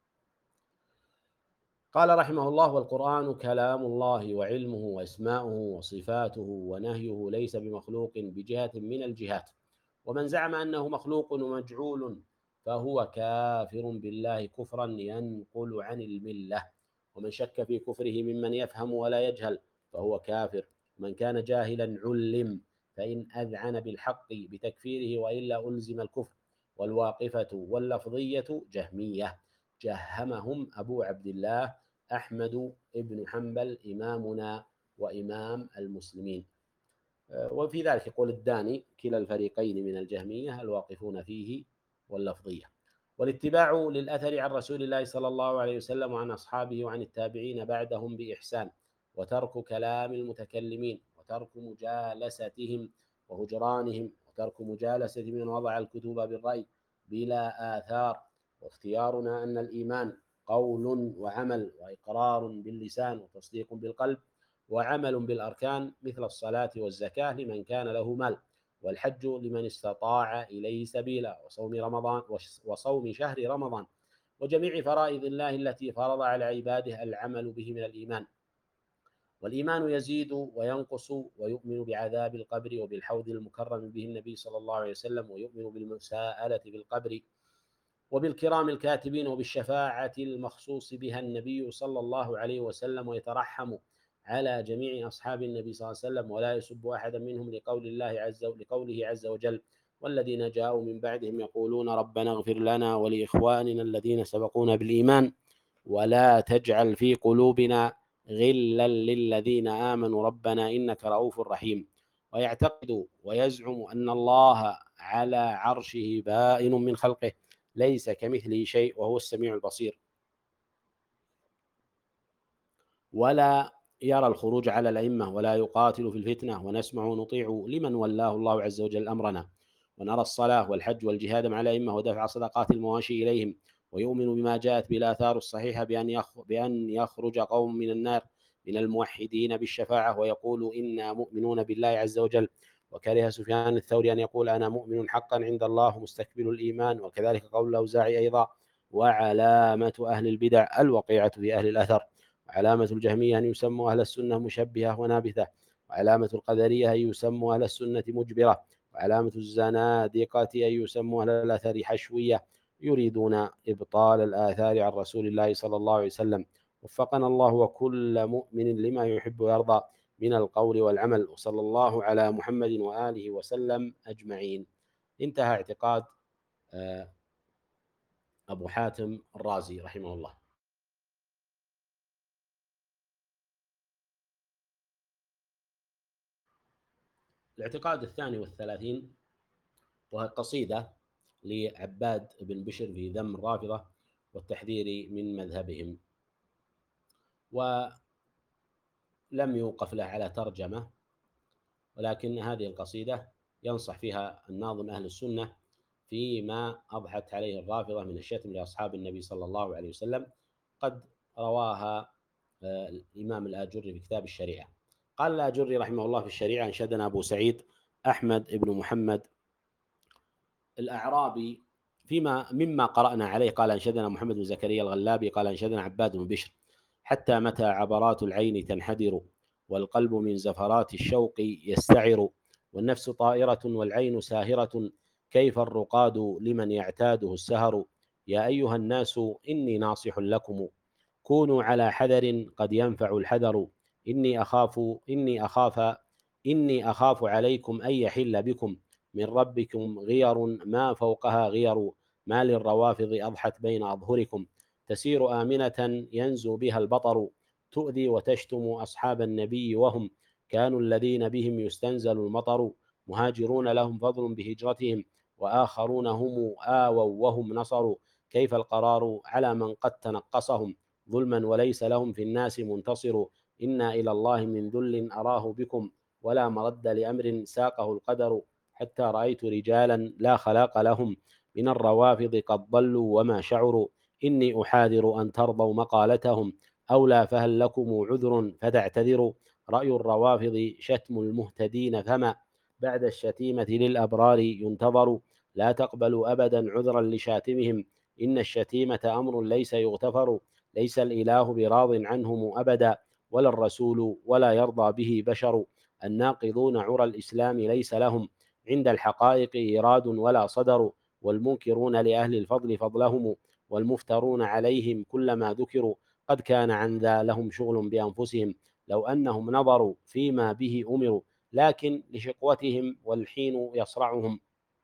قال رحمه الله: والقرآن كلام الله وعلمه وأسماؤه وصفاته ونهيه ليس بمخلوق بجهة من الجهات، ومن زعم أنه مخلوق ومجعول فهو كافر بالله كفرا ينقل عن الملة، ومن شك في كفره ممن يفهم ولا يجهل فهو كافر، ومن كان جاهلا علم فإن أذعن بالحق بتكفيره وإلا ألزم الكفر. والواقفة واللفظية جهمية جهمهم أبو عبد الله أحمد بن حنبل إمامنا وإمام المسلمين. وفي ذلك يقول الداني: كلا الفريقين من الجهمية الواقفون فيه واللفظية. والاتباع للأثر عن رسول الله صلى الله عليه وسلم وعن أصحابه وعن التابعين بعدهم بإحسان، وترك كلام المتكلمين، وترك مجالستهم وهجرانهم، وترك مجالسة من وضع الكتب بالرأي بلا آثار. واختيارنا أن الإيمان قول وعمل وإقرار باللسان وتصديق بالقلب وعمل بالأركان مثل الصلاة والزكاة لمن كان له مال، والحج لمن استطاع إليه سبيلا، وصوم رمضان وصوم شهر رمضان، وجميع فرائض الله التي فرض على عباده العمل به من الإيمان. والإيمان يزيد وينقص، ويؤمن بعذاب القبر وبالحوض المكرم به النبي صلى الله عليه وسلم، ويؤمن بالمساءلة في القبر وبالكرام الكاتبين وبالشفاعة المخصوص بها النبي صلى الله عليه وسلم، ويترحم على جميع أصحاب النبي صلى الله عليه وسلم ولا يسب أحدا منهم لقول الله عز لقوله عز وجل: والذين جاءوا من بعدهم يقولون ربنا اغفر لنا ولإخواننا الذين سبقونا بالإيمان ولا تجعل في قلوبنا غلا للذين آمنوا ربنا إنك رؤوف رحيم. ويعتقد ويزعم أن الله على عرشه بائن من خلقه ليس كمثله شيء وهو السميع البصير، ولا يرى الخروج على الأئمة ولا يقاتل في الفتنة، ونسمع ونطيع لمن ولاه الله عز وجل أمرنا، ونرى الصلاة والحج والجهاد مع الأئمة ودفع صدقات المواشي إليهم، ويؤمن بما جاءت بالآثار الصحيحة بأن يخرج قوم من النار من الموحدين بالشفاعة ويقول إنا مؤمنون بالله عز وجل. وكره سفيان الثوري أن يقول أنا مؤمن حقا عند الله مستكبر الإيمان، وكذلك قول الأوزاعي أيضا. وعلامة أهل البدع الوقيعة في أهل الأثر، وعلامة الجهمية أن يسموا أهل السنة مشبهة ونابثة، وعلامة القدرية أن يسموا أهل السنة مجبرة، وعلامة الزنادقة أن يسموا أهل الأثر حشوية يريدون إبطال الآثار عن رسول الله صلى الله عليه وسلم. وفقنا الله وكل مؤمن لما يحب ويرضى من القول والعمل، وصلى الله على محمد وآله وسلم أجمعين. انتهى اعتقاد أبو حاتم الرازي رحمه الله. الاعتقاد الثاني والثلاثين وهي قصيدة لعباد بن بشر في ذم الرافضة والتحذير من مذهبهم، ولم يوقف له على ترجمة، ولكن هذه القصيدة ينصح فيها الناظم أهل السنة فيما أضحت عليه الرافضة من الشتم لأصحاب النبي صلى الله عليه وسلم، قد رواها الإمام الآجري في كتاب الشريعة. قال الآجري رحمه الله في الشريعة: أنشدنا أبو سعيد أحمد بن محمد الأعرابي فيما مما قرأنا عليه، قال أنشدنا محمد بن زكريا الغلابي قال أنشدنا عباد بن بشر: حتى متى عبرات العين تنحدر والقلب من زفرات الشوق يستعر، والنفس طائرة والعين ساهرة كيف الرقاد لمن يعتاده السهر. يا أيها الناس إني ناصح لكم كونوا على حذر قد ينفع الحذر، إني أخاف إني أخاف إني أخاف عليكم أن يحل بكم من ربكم غير ما فوقها غير، ما للروافض أضحت بين أظهركم تسير آمنة ينزو بها البطر، تؤذي وتشتم أصحاب النبي وهم كانوا الذين بهم يستنزل المطر، مهاجرون لهم فضل بهجرتهم وآخرون هم آووا وهم نصروا، كيف القرار على من قد تنقصهم ظلما وليس لهم في الناس منتصر، إنا إلى الله من ذل أراه بكم ولا مرد لأمر ساقه القدر، حتى رأيت رجالا لا خلاق لهم من الروافض قد ضلوا وما شعروا، إني أحاذر أن ترضوا مقالتهم أو لا، فهل لكم عذر فتعتذروا؟ رأي الروافض شتم المهتدين، فما بعد الشتيمة للأبرار ينتظر. لا تقبلوا أبدا عذرا لشاتمهم، إن الشتيمة أمر ليس يغتفر. ليس الإله براض عنهم أبدا، ولا الرسول ولا يرضى به بشر. الناقضون عرى الإسلام ليس لهم عند الحقائق إيراد ولا صدر. والمنكرون لأهل الفضل فضلهم، والمفترون عليهم كلما ذكروا قد كان عن ذا لهم شغل بأنفسهم، لو أنهم نظروا فيما به أمروا. لكن لشقوتهم والحين يصرعهم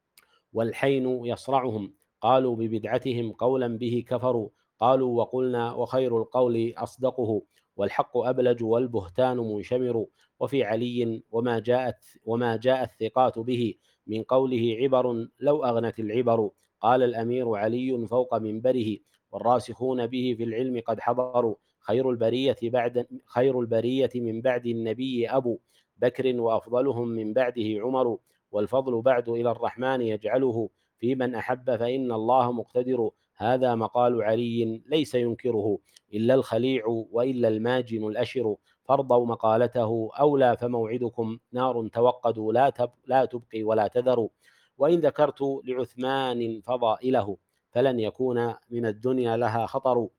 والحين يصرعهم قالوا ببدعتهم قولا به كفروا. قالوا وقلنا وخير القول أصدقه، والحق أبلج والبهتان منشمر. وفي علي وما جاءت وما جاء الثقات به من قوله عبر لو أغنت العبر. قال الأمير علي فوق منبره، والراسخون به في العلم قد حضروا. خير البرية بعد خير البرية من بعد النبي أبو بكر، وأفضلهم من بعده عمر. والفضل بعد إلى الرحمن يجعله، في من أحب فإن الله مقتدر. هذا مقال علي ليس ينكره إلا الخليع وإلا الماجن الأشر. فارضوا مقالته أولى، فموعدكم نار توقدوا لا, تب لا تبقي ولا تذر. وإن ذكرت لعثمان فضائله، فلن يكون من الدنيا لها خطر.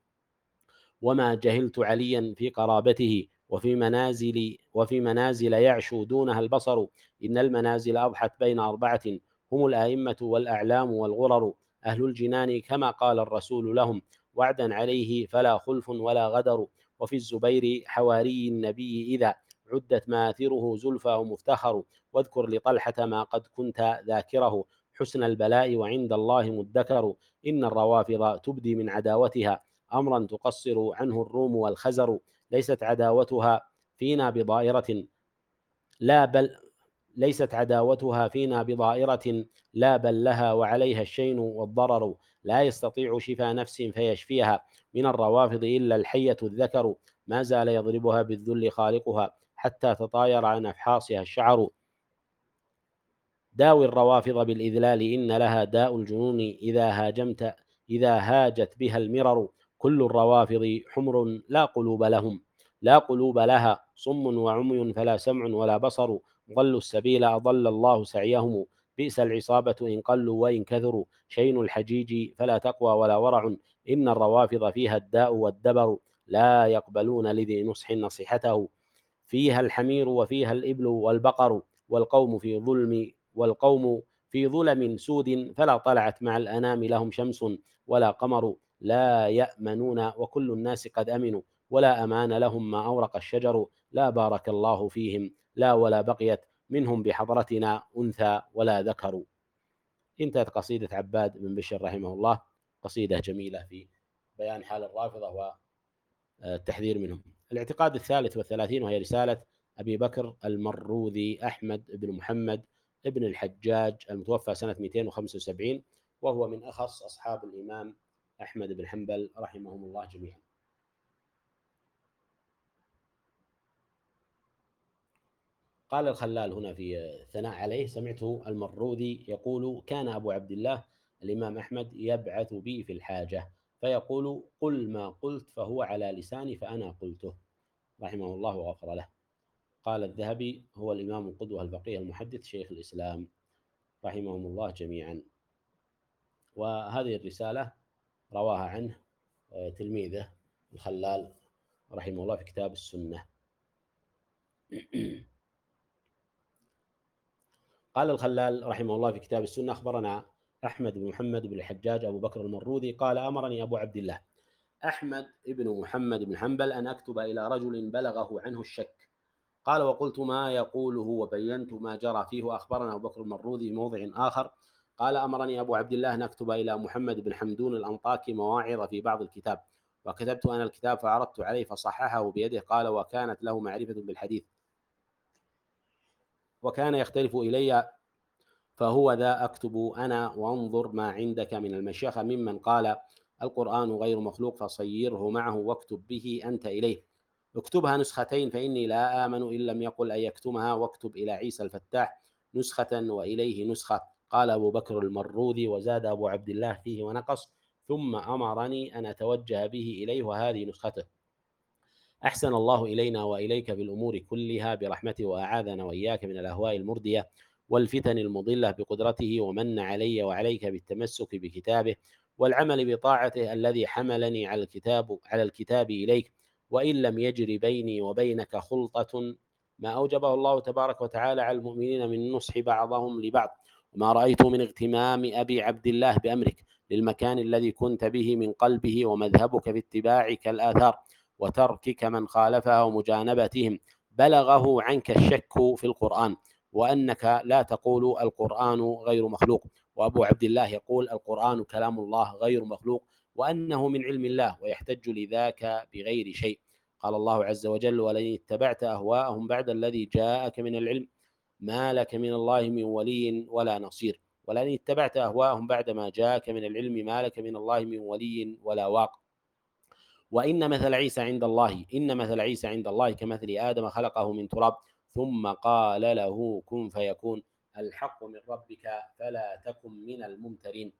وما جهلت عليا في قرابته، وفي منازل وفي منازل يعشو دونها البصر. إن المنازل أضحت بين أربعة، هم الآئمة والأعلام والغرر. أهل الجنان كما قال الرسول لهم، وعدا عليه فلا خلف ولا غدر. وفي الزبير حواري النبي إذا عدت ماثره زلفى مفتخر. واذكر لطلحة ما قد كنت ذاكره، حسن البلاء وعند الله مدكر. إن الروافض تبدي من عداوتها أمرا تقصر عنه الروم والخزر. ليست عداوتها فينا بضائرة لا بل ليست عداوتها فينا بضائرة لا بل لها وعليها الشين والضرر. لا يستطيع شفاء نفس فيشفيها من الروافض إلا الحية الذكر. ما زال يضربها بالذل خالقها حتى تطاير عن أفحاصها الشعر. داوي الروافض بالإذلال، إن لها داء الجنون إذا هاجمت إذا هاجت بها المرر. كل الروافض حمر لا قلوب لهم لا قلوب لها، صم وعمي فلا سمع ولا بصر. ضلوا السبيل أضل الله سعيهم، بئس العصابة إن قلوا وإن كثروا. شين الحجيج فلا تقوى ولا ورع، إن الروافض فيها الداء والدبر. لا يقبلون لذي نصح نصيحته، فيها الحمير وفيها الإبل والبقر. والقوم في ظلم والقوم في ظلم سود، فلا طلعت مع الأنام لهم شمس ولا قمر. لا يأمنون وكل الناس قد أمنوا، ولا أمان لهم ما أورق الشجر. لا بارك الله فيهم لا ولا بقيت منهم بحضرتنا أنثى ولا ذكر. انتهت قصيدة عباد بن بشر رحمه الله، قصيدة جميلة في بيان حال الرافضة والتحذير منهم. الاعتقاد الثالث والثلاثين، وهي رسالة أبي بكر المروذي أحمد بن محمد ابن الحجاج المتوفى سنة مئتين وخمسة وسبعين، وهو من أخص أصحاب الإمام أحمد بن حنبل رحمهم الله جميعا. قال الخلال هنا في الثناء عليه: سمعته المروذي يقول: كان أبو عبد الله الإمام أحمد يبعث بي في الحاجة فيقول: قل ما قلت فهو على لساني فأنا قلته، رحمه الله وغفر له. قال الذهبي: هو الإمام القدوة الفقيه المحدث شيخ الإسلام، رحمهم الله جميعا. وهذه الرسالة رواها عنه تلميذه الخلال رحمه الله في كتاب السنة. قال الخلال رحمه الله في كتاب السنة: أخبرنا أحمد بن محمد بن الحجاج أبو بكر المروذي قال: أمرني أبو عبد الله أحمد بن محمد بن حنبل أن أكتب إلى رجل بلغه عنه الشك. قال: وقلت ما يقوله وبينت ما جرى فيه. وأخبرنا أبو بكر المروذي في موضع آخر قال: أمرني أبو عبد الله أن أكتب إلى محمد بن حمدون الأنطاكي مواعظ في بعض الكتاب، وكتبت أنا الكتاب فعرضت عليه فصححه بيده. قال: وكانت له معرفة بالحديث وكان يختلف إلي، فهو ذا أكتب أنا وانظر ما عندك من المشيخة ممن قال القرآن غير مخلوق فصيره معه واكتب به أنت إليه. اكتبها نسختين فإني لا آمن إن لم يقل أن يكتمها، واكتب إلى عيسى الفتاح نسخة وإليه نسخة. قال أبو بكر المروذي: وزاد أبو عبد الله فيه ونقص، ثم أمرني أن أتوجه به إليه، وهذه نسخته. أحسن الله إلينا وإليك في الأمور كلها برحمته، وأعاذنا وإياك من الأهواء المردية والفتن المضلة بقدرته، ومن علي وعليك بالتمسك بكتابه والعمل بطاعته الذي حملني على الكتاب على الكتاب إليك، وإن لم يجري بيني وبينك خلطة ما أوجبه الله تبارك وتعالى على المؤمنين من نصح بعضهم لبعض، وما رأيت من اغتمام أبي عبد الله بأمرك للمكان الذي كنت به من قلبه، ومذهبك في اتباعك الآثار وتركك من خالفها ومجانبتهم، بلغه عنك الشك في القرآن، وأنك لا تقول القرآن غير مخلوق، وأبو عبد الله يقول القرآن كلام الله غير مخلوق، وأنه من علم الله، ويحتج لذاك بغير شيء. قال الله عز وجل: ولئن اتبعت أهواءهم بعد الذي جاءك من العلم ما لك من الله من ولي ولا نصير. ولئن اتبعت أهواءهم بعد ما جاءك من العلم ما لك من الله من ولي ولا واق. وإن مثل عيسى عند الله إن مثل عيسى عند الله كمثل آدم خلقه من تراب ثم قال له كن فيكون، الحق من ربك فلا تكن من الممترين.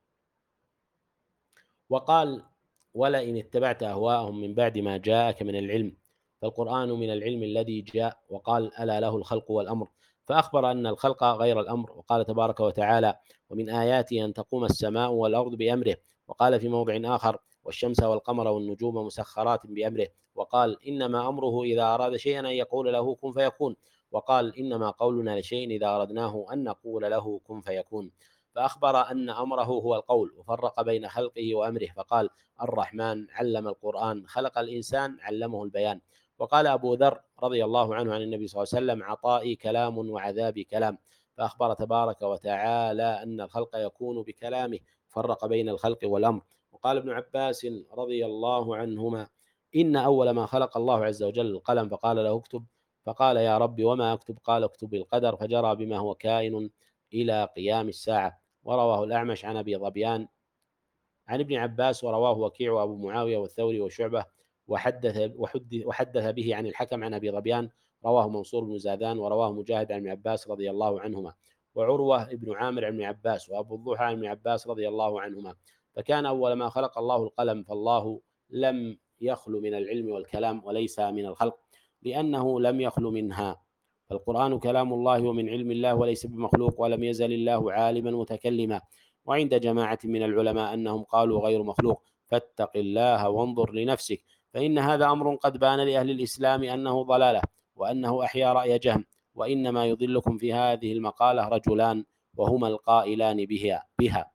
وقال: ولئن اتبعت أهواءهم من بعد ما جاءك من العلم، فالقرآن من العلم الذي جاء. وقال: ألا له الخلق والأمر، فأخبر أن الخلق غير الأمر. وقال تبارك وتعالى: ومن آياته أن تقوم السماء والأرض بأمره. وقال في موضع آخر: والشمس والقمر والنجوم مسخرات بأمره. وقال: إنما أمره إذا أراد شيئا أن يقول له كن فيكون. وقال: إنما قولنا لشيء إذا أردناه أن نقول له كن فيكون. فأخبر أن أمره هو القول، وفرق بين خلقه وأمره، فقال: الرحمن علم القرآن، خلق الإنسان علمه البيان. وقال أبو ذر رضي الله عنه عن النبي صلى الله عليه وسلم: عطائي كلام وعذابي كلام. فأخبر تبارك وتعالى أن الخلق يكون بكلامه، فرق بين الخلق والأمر. وقال ابن عباس رضي الله عنهما: إن أول ما خلق الله عز وجل القلم، فقال له اكتب، فقال: يا رب وما أكتب؟ قال: اكتب القدر، فجرى بما هو كائن إلى قيام الساعة. ورواه الأعمش عن أبي ظبيان عن ابن عباس، ورواه وكيع وأبو معاوية والثوري وشعبة، وحدث, وحدث, وحدث به عن الحكم عن أبي ظبيان، رواه منصور بن زادان، ورواه مجاهد عن ابن عباس رضي الله عنهما، وعروة ابن عامر عن ابن عباس، وأبو الضحى عن ابن عباس رضي الله عنهما. فكان أول ما خلق الله القلم، فالله لم يخل من العلم والكلام، وليس من الخلق، لأنه لم يخل منها. فالقرآن كلام الله ومن علم الله، وليس بمخلوق، ولم يزل الله عالما متكلما. وعند جماعة من العلماء أنهم قالوا غير مخلوق، فاتق الله وانظر لنفسك، فإن هذا أمر قد بان لأهل الإسلام أنه ضلالة، وأنه أحيا رأي جهم، وإنما يضلكم في هذه المقالة رجلان، وهما القائلان بها, بها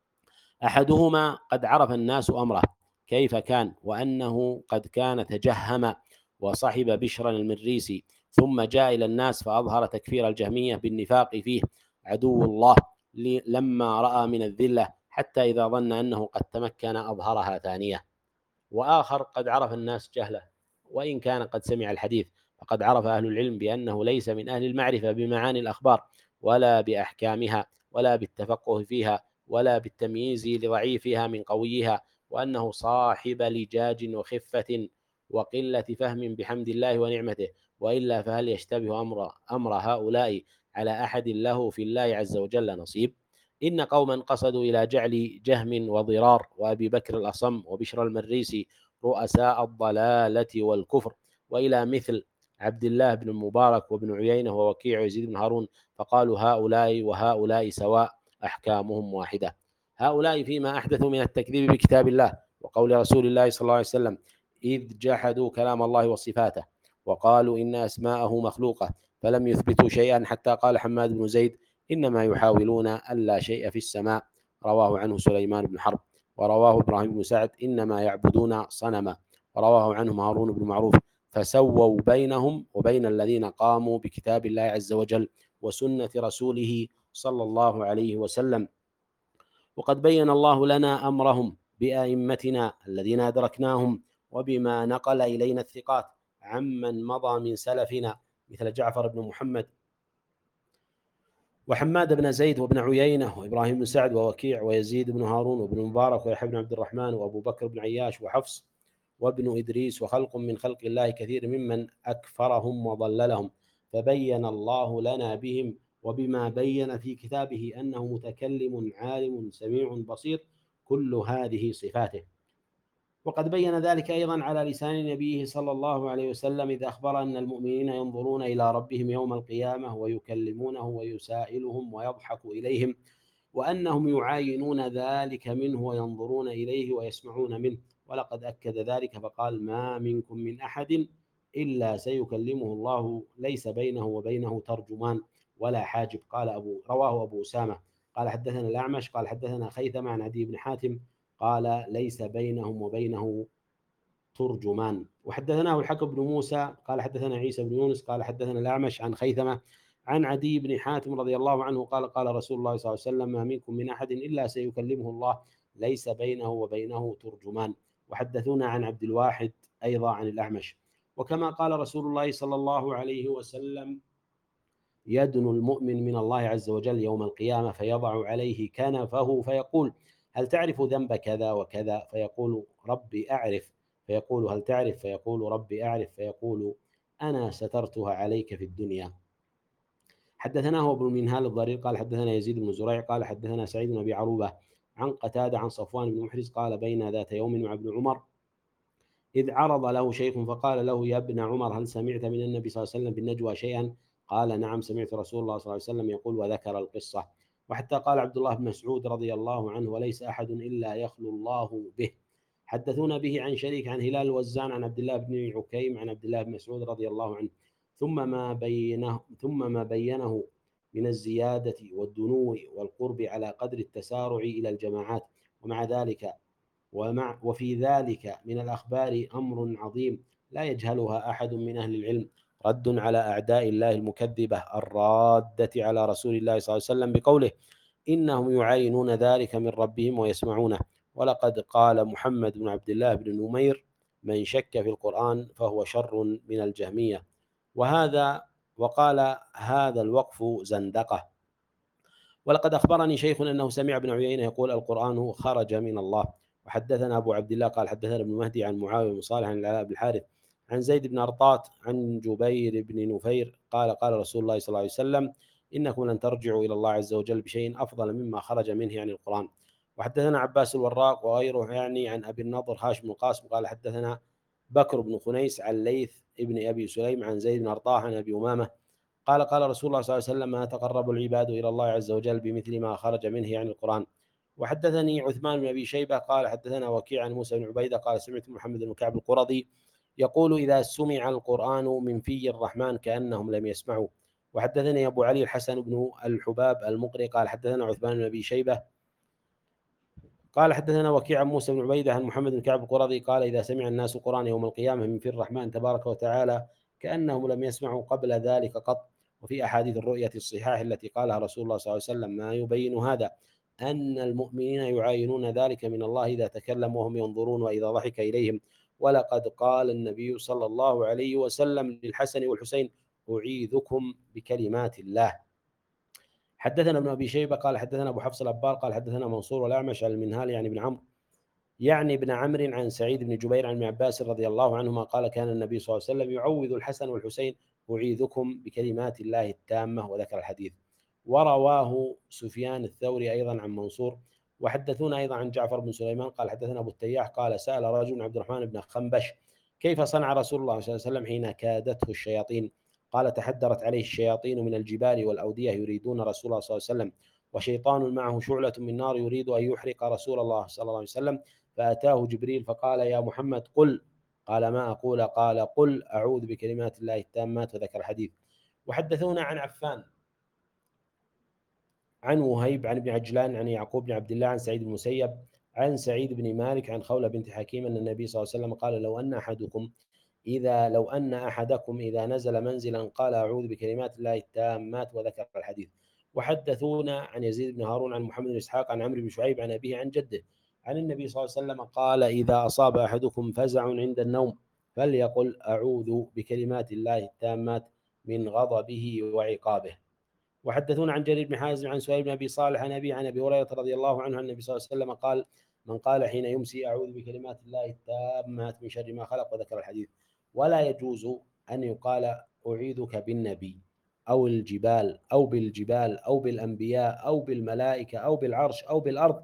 أحدهما قد عرف الناس أمره كيف كان، وأنه قد كان تجهم وصحب بشرا المريسي، ثم جاء إلى الناس فأظهر تكفير الجهمية بالنفاق فيه عدو الله، لما رأى من الذلة، حتى إذا ظن أنه قد تمكن أظهرها ثانية. وآخر قد عرف الناس جهله، وإن كان قد سمع الحديث، فقد عرف أهل العلم بأنه ليس من أهل المعرفة بمعاني الأخبار، ولا بأحكامها، ولا بالتفقه فيها، ولا بالتمييز لضعيفها من قويها، وأنه صاحب لجاج وخفة وقلة فهم بحمد الله ونعمته. وإلا فهل يشتبه أمر, أمر هؤلاء على أحد له في الله عز وجل نصيب؟ إن قوما قصدوا إلى جعل جهم وضرار وأبي بكر الأصم وبشر المريسي رؤساء الضلالة والكفر، وإلى مثل عبد الله بن المبارك وابن عيينة ووكيع ويزيد بن هارون، فقالوا هؤلاء وهؤلاء سواء، أحكامهم واحدة. هؤلاء فيما أحدثوا من التكذيب بكتاب الله وقول رسول الله صلى الله عليه وسلم، إذ جحدوا كلام الله وصفاته، وقالوا إن أسماءه مخلوقة، فلم يثبتوا شيئا، حتى قال حماد بن زيد: إنما يحاولون ألا شيء في السماء. رواه عنه سليمان بن حرب. ورواه إبراهيم بن سعد: إنما يعبدون صنما. ورواه عنهم هارون بن معروف. فسووا بينهم وبين الذين قاموا بكتاب الله عز وجل وسنة رسوله صلى الله عليه وسلم. وقد بين الله لنا أمرهم بأئمتنا الذين أدركناهم، وبما نقل إلينا الثقات عمن مضى من سلفنا، مثل جعفر بن محمد وحماد بن زيد وابن عيينة وإبراهيم بن سعد ووكيع ويزيد بن هارون وابن مبارك ويحيى بن عبد الرحمن وأبو بكر بن عياش وحفص وابن إدريس، وخلق من خلق الله كثير ممن أكفرهم وضللهم. فبين الله لنا بهم وبما بين في كتابه أنه متكلم عالم سميع بصير، كل هذه صفاته. وقد بين ذلك أيضا على لسان نبيه صلى الله عليه وسلم إذ أخبر أن المؤمنين ينظرون إلى ربهم يوم القيامة ويكلمونه ويسائلهم ويضحك إليهم، وأنهم يعاينون ذلك منه وينظرون إليه ويسمعون منه. ولقد أكد ذلك فقال: ما منكم من أحد إلا سيكلمه الله ليس بينه وبينه ترجمان ولا حاجب. قال أبو رواه أبو أسامة قال حدثنا الأعمش قال حدثنا خيثمة عن عدي بن حاتم قال ليس بينهم وبينه ترجمان. وحدثناه الحكم بن موسى قال حدثنا عيسى بن يونس قال حدثنا الأعمش عن خيثمة عن عدي بن حاتم رضي الله عنه قال قال رسول الله صلى الله عليه وسلم: ما منكم من أحد إلا سيكلمه الله ليس بينه وبينه ترجمان. وحدثونا عن عبد الواحد أيضا عن الأعمش. وكما قال رسول الله صلى الله عليه وسلم: يدن المؤمن من الله عز وجل يوم القيامة فيضع عليه كنفه فيقول: هل تعرف ذنب كذا وكذا؟ فيقول: ربي أعرف. فيقول: هل تعرف؟ فيقول: ربي أعرف. فيقول: أنا سترتها عليك في الدنيا. حدثناه ابن المنهال الضرير قال حدثنا يزيد بن زريع قال حدثنا سعيد بن أبي عروبة عن قتادة عن صفوان بن محرز قال: بين ذات يوم مع ابن عمر إذ عرض له شيخ فقال له: يا ابن عمر، هل سمعت من النبي صلى الله عليه وسلم بالنجوى شيئا؟ قال: نعم، سمعت رسول الله صلى الله عليه وسلم يقول، وذكر القصة. وحتى قال عبد الله بن مسعود رضي الله عنه: وليس أحد إلا يخلو الله به. حدثونا به عن شريك عن هلال الوزان عن عبد الله بن عكيم عن عبد الله بن مسعود رضي الله عنه ثم ما بينه ثم ما بينه من الزيادة والدنو والقرب على قدر التسارع إلى الجماعات. ومع ذلك ومع وفي ذلك من الأخبار أمر عظيم لا يجهلها أحد من أهل العلم، رد على أعداء الله المكذبة الرادة على رسول الله صلى الله عليه وسلم بقوله: إنهم يعاينون ذلك من ربهم ويسمعونه. ولقد قال محمد بن عبد الله بن نمير: من شك في القرآن فهو شر من الجهمية. وهذا وقال: هذا الوقف زندقة. ولقد أخبرني شيخ أنه سمع ابن عيينة يقول: القرآن خرج من الله. وحدثنا أبو عبد الله قال حدثنا ابن مهدي عن معاوية بن صالح عن العلاء بن الحارث عن زيد بن أرطاط عن جبير بن نفير قال: قال رسول الله صلى الله عليه وسلم: إنكم لن ترجعوا إلى الله عز وجل بشيء أفضل مما خرج منه، يعني القرآن. وحدثنا عباس الوراق وغيره يعني عن أبي النضر هاشم القاسم قال حدثنا بكر بن خنيس عن ليث ابن أبي سليم عن زيد بن أرطاح عن أبي أمامة قال: قال رسول الله صلى الله عليه وسلم: ما تقرب العباد إلى الله عز وجل بمثل ما خرج منه، يعني القرآن. وحدثني عثمان بن أبي شيبة قال حدثنا وكيع عن موسى بن عبيدة قال: سمعت محمد بن كعب القرظي يقول: إذا سمع القرآن من في الرحمن كأنهم لم يسمعوا. وحدثني أبو علي الحسن بن الحباب المقري قال حدثنا عثمان بن أبي شيبة قال حدثنا وكيع عن موسى بن عبيدة عن محمد بن كعب القرظي قال: إذا سمع الناس القرآن يوم القيامة من في الرحمن تبارك وتعالى كأنهم لم يسمعوا قبل ذلك قط. وفي أحاديث الرؤية الصحاح التي قالها رسول الله صلى الله عليه وسلم ما يبين هذا أن المؤمنين يعاينون ذلك من الله إذا تكلموا وهم ينظرون وإذا ضحك إليهم. ولقد قال النبي صلى الله عليه وسلم للحسن والحسين: أعيذكم بكلمات الله. حدثنا ابن أبي شيبة قال حدثنا أبو حفص الأبار قال حدثنا منصور والأعمش عن المنهال يعني بن عمرو يعني ابن عمرو عن سعيد بن جبير عن ابن عباس رضي الله عنهما قال: كان النبي صلى الله عليه وسلم يعوذ الحسن والحسين: أعيذكم بكلمات الله التامة، وذكر الحديث. ورواه سفيان الثوري أيضا عن منصور. وحدثونا أيضا عن جعفر بن سليمان قال حدثنا أبو التياح قال: سأل رجل عبد الرحمن بن خنبش: كيف صنع رسول الله صلى الله عليه وسلم حين كادته الشياطين؟ قال: تحدرت عليه الشياطين من الجبال والأودية يريدون رسول الله صلى الله عليه وسلم، وشيطان معه شعلة من نار يريد أن يحرق رسول الله صلى الله عليه وسلم، فأتاه جبريل فقال: يا محمد قل. قال: ما أقول؟ قال: قل أعوذ بكلمات الله التامات، وذكر الحديث. وحدثونا عن عفان عن وهيب عن ابن عجلان عن يعقوب بن عبد الله عن سعيد بن المسيب عن سعيد بن مالك عن خولة بنت حكيم أن النبي صلى الله عليه وسلم قال: لو أن أحدكم إذا لو أن أحدكم إذا نزل منزلا قال: أعوذ بكلمات الله التامات، وذكر الحديث. وحدثونا عن يزيد بن هارون عن محمد بن إسحاق عن عمرو بن شعيب عن أبيه عن جده عن النبي صلى الله عليه وسلم قال: إذا أصاب أحدكم فزع عند النوم فليقل: أعوذ بكلمات الله التامات من غضبه وعقابه. وحدثونا عن جرير بن حازم عن سهيل بن أبي صالح عن أبي عن أبي هريرة رضي الله عنه عن النبي صلى الله عليه وسلم قال: من قال حين يمسي: أعوذ بكلمات الله التامات من شر ما خلق، وذكر الحديث. ولا يجوز أن يقال: أعيذك بالنبي أو الجبال أو بالجبال أو بالأنبياء أو بالملائكة أو بالعرش أو بالأرض،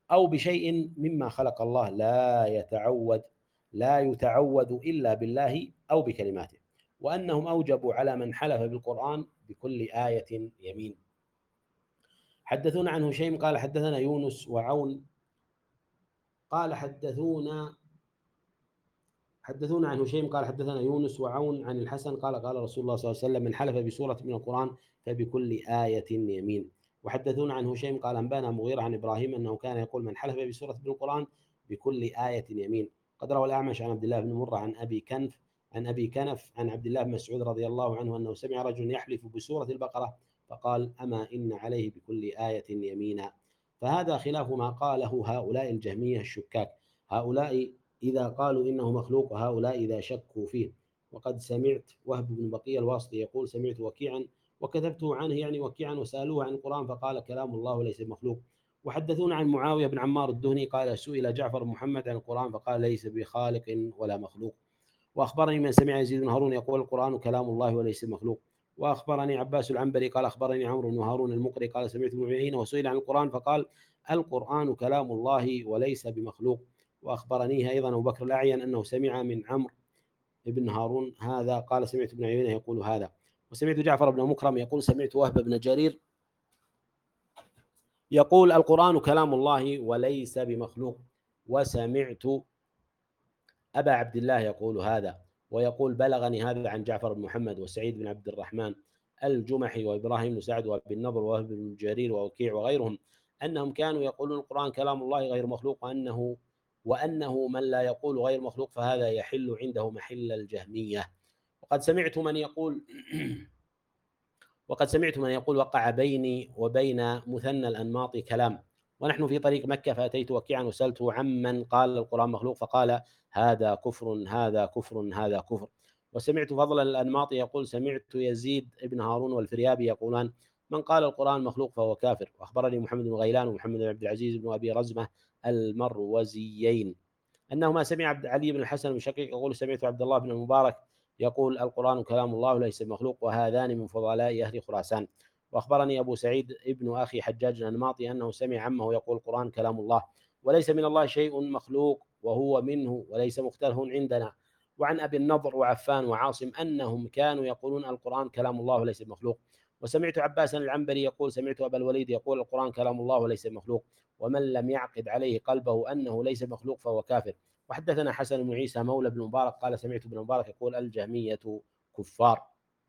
أو بشيء مما خلق الله لا يتعود لا يتعود إلا بالله أو بكلماته، وأنهم أوجبوا على من حلف بالقرآن بكل آية يمين. حدثونا عن هشيم قال حدثنا يونس وعون قال حدثونا حدثونا عن هشيم قال حدثنا يونس وعون عن الحسن قال قال رسول الله صلى الله عليه وسلم من حلف بسورة من القرآن فبكل آية يمين. وحدثونا عن هشيم قال أنبانا مغيرة عن إبراهيم أنه كان يقول من حلف بسورة من القرآن بكل آية يمين. قد روى الأعمش عن عبد الله بن مرة عن أبي كنف عن أبي كنف عن عبد الله بن مسعود رضي الله عنه أنه سمع رجل يحلف بسورة البقرة فقال أما إن عليه بكل آية يمينا. فهذا خلاف ما قاله هؤلاء الجهمية الشكاك، هؤلاء إذا قالوا إنه مخلوق وهؤلاء إذا شكوا فيه. وقد سمعت وهب بن بقية الواسطي يقول سمعت وكيعا وكتبته عنه يعني وكيعا وسألوه عن القرآن فقال كلام الله وليس مخلوق. وحدثونا عن معاوية بن عمار الدهني قال سئل جعفر بن محمد عن القرآن فقال ليس بخالق ولا مخلوق. وأخبرني من سمع يزيد بن هارون يقول القرآن كلام الله وليس مخلوق. وأخبرني عباس العنبري قال أخبرني عمرو بن هارون المقري قال سمعت ابن عيينة وسئل عن القرآن فقال القرآن كلام الله وليس بمخلوق. وأخبرنيه أيضا أبو بكر الأعين أنه سمع من عمرو بن هارون هذا قال سمعت ابن عيينة يقول هذا. وسمعت جعفر بن مكرم يقول سمعت وهب بن جرير يقول القرآن كلام الله وليس بمخلوق. وسمعت أبا عبد الله يقول هذا. ويقول بلغني هذا عن جعفر بن محمد وسعيد بن عبد الرحمن الجمحي وإبراهيم بن سعد وابن النضر ووهب بن جرير ووكيع وغيرهم أنهم كانوا يقولون القرآن كلام الله غير مخلوق، وأنه وأنه من لا يقول غير مخلوق فهذا يحل عنده محل الجهمية. وقد سمعت من يقول وقد سمعت من يقول وقع بيني وبين مثنى الأنماط كلام ونحن في طريق مكة فأتيت وكيعا وسألته عمن قال القرآن مخلوق فقال هذا كفر هذا كفر هذا كفر. وسمعت فضل الأنماط يقول سمعت يزيد ابن هارون والفريابي يقولان من قال القرآن مخلوق فهو كافر. وأخبرني محمد بن غيلان ومحمد بن عبد العزيز بن أبي رزمة المروزيين أنهما سمع عبد علي بن الحسن بن شقيق يقول سمعت عبد الله بن المبارك يقول القرآن كلام الله ليس مخلوق، وهذان من فضلاء أهل خراسان. وأخبرني أبو سعيد ابن أخي حجاج الأنماطي أنه سمع عمه يقول القرآن كلام الله وليس من الله شيء مخلوق وهو منه وليس مختلف عندنا. وعن أبي النضر وعفان وعاصم أنهم كانوا يقولون القرآن كلام الله وليس مخلوق. وسمعت عباسا العنبري يقول سمعت أبا الوليد يقول القرآن كلام الله وليس مخلوق، ومن لم يعقد عليه قلبه أنه ليس مخلوق فهو كافر. وحدثنا حسن بن عيسى مولى بن مبارك قال سمعت ابن مبارك يقول الجهمية كفار.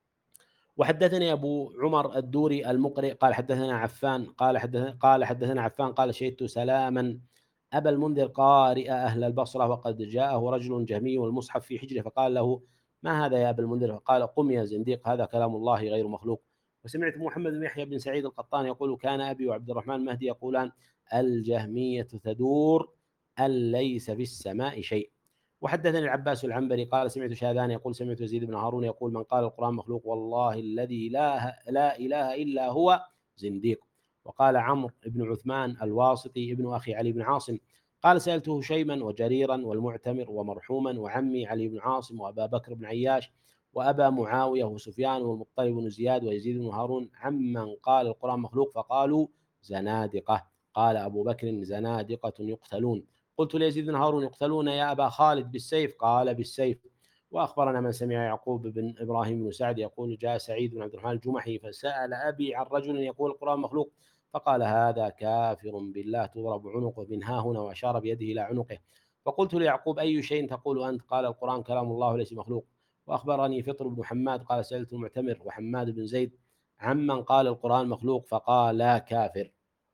وحدثني أبو عمر الدوري المقرئ قال حدثنا عفان قال حدثنا قال حدثنا عفان قال شهدت سلاما أبا المنذر قارئ أهل البصرة وقد جاءه رجل جهمي والمصحف في حجره فقال له ما هذا يا أبا المنذر؟ فقال قم يا زنديق هذا كلام الله غير مخلوق. وسمعت محمد بن يحيى بن سعيد القطان يقول كان أبي وعبد الرحمن المهدي يقولان الجهمية تدور أن ليس في السماء شيء. وحدثني العباس العنبري قال سمعت شاذان يقول سمعت يزيد بن هارون يقول من قال القرآن مخلوق والله الذي لا, لا إله إلا هو زنديق. وقال عمرو بن عثمان الواسطي ابن أخي علي بن عاصم قال سألته شيما وجريرا والمعتمر ومرحوما وعمي علي بن عاصم وأبا بكر بن عياش وأبا معاوية وسفيان والمطلب بن زياد ويزيد بن هارون عمن قال القرآن مخلوق فقالوا زنادقة. قال أبو بكر زنادقة يقتلون. قلت ليزيد بن هارون يقتلون يا أبا خالد بالسيف؟ قال بالسيف. وأخبرنا من سمع يعقوب بن إبراهيم بن سعد يقول جاء سعيد بن عبد الرحمن الجمحي فسأل أبي عن رجل يقول القرآن مخلوق فقال هذا كافر بالله تضرب عنقه من ها هنا وأشار بيده إلى عنقه. فقلت ليعقوب أي شيء تقول أنت؟ قال القرآن كلام الله ليس مخلوق. وأخبرني فطر بن حماد قال سألت المعتمر وحماد بن زيد عمن قال القرآن مخلوق فقال لا كافر.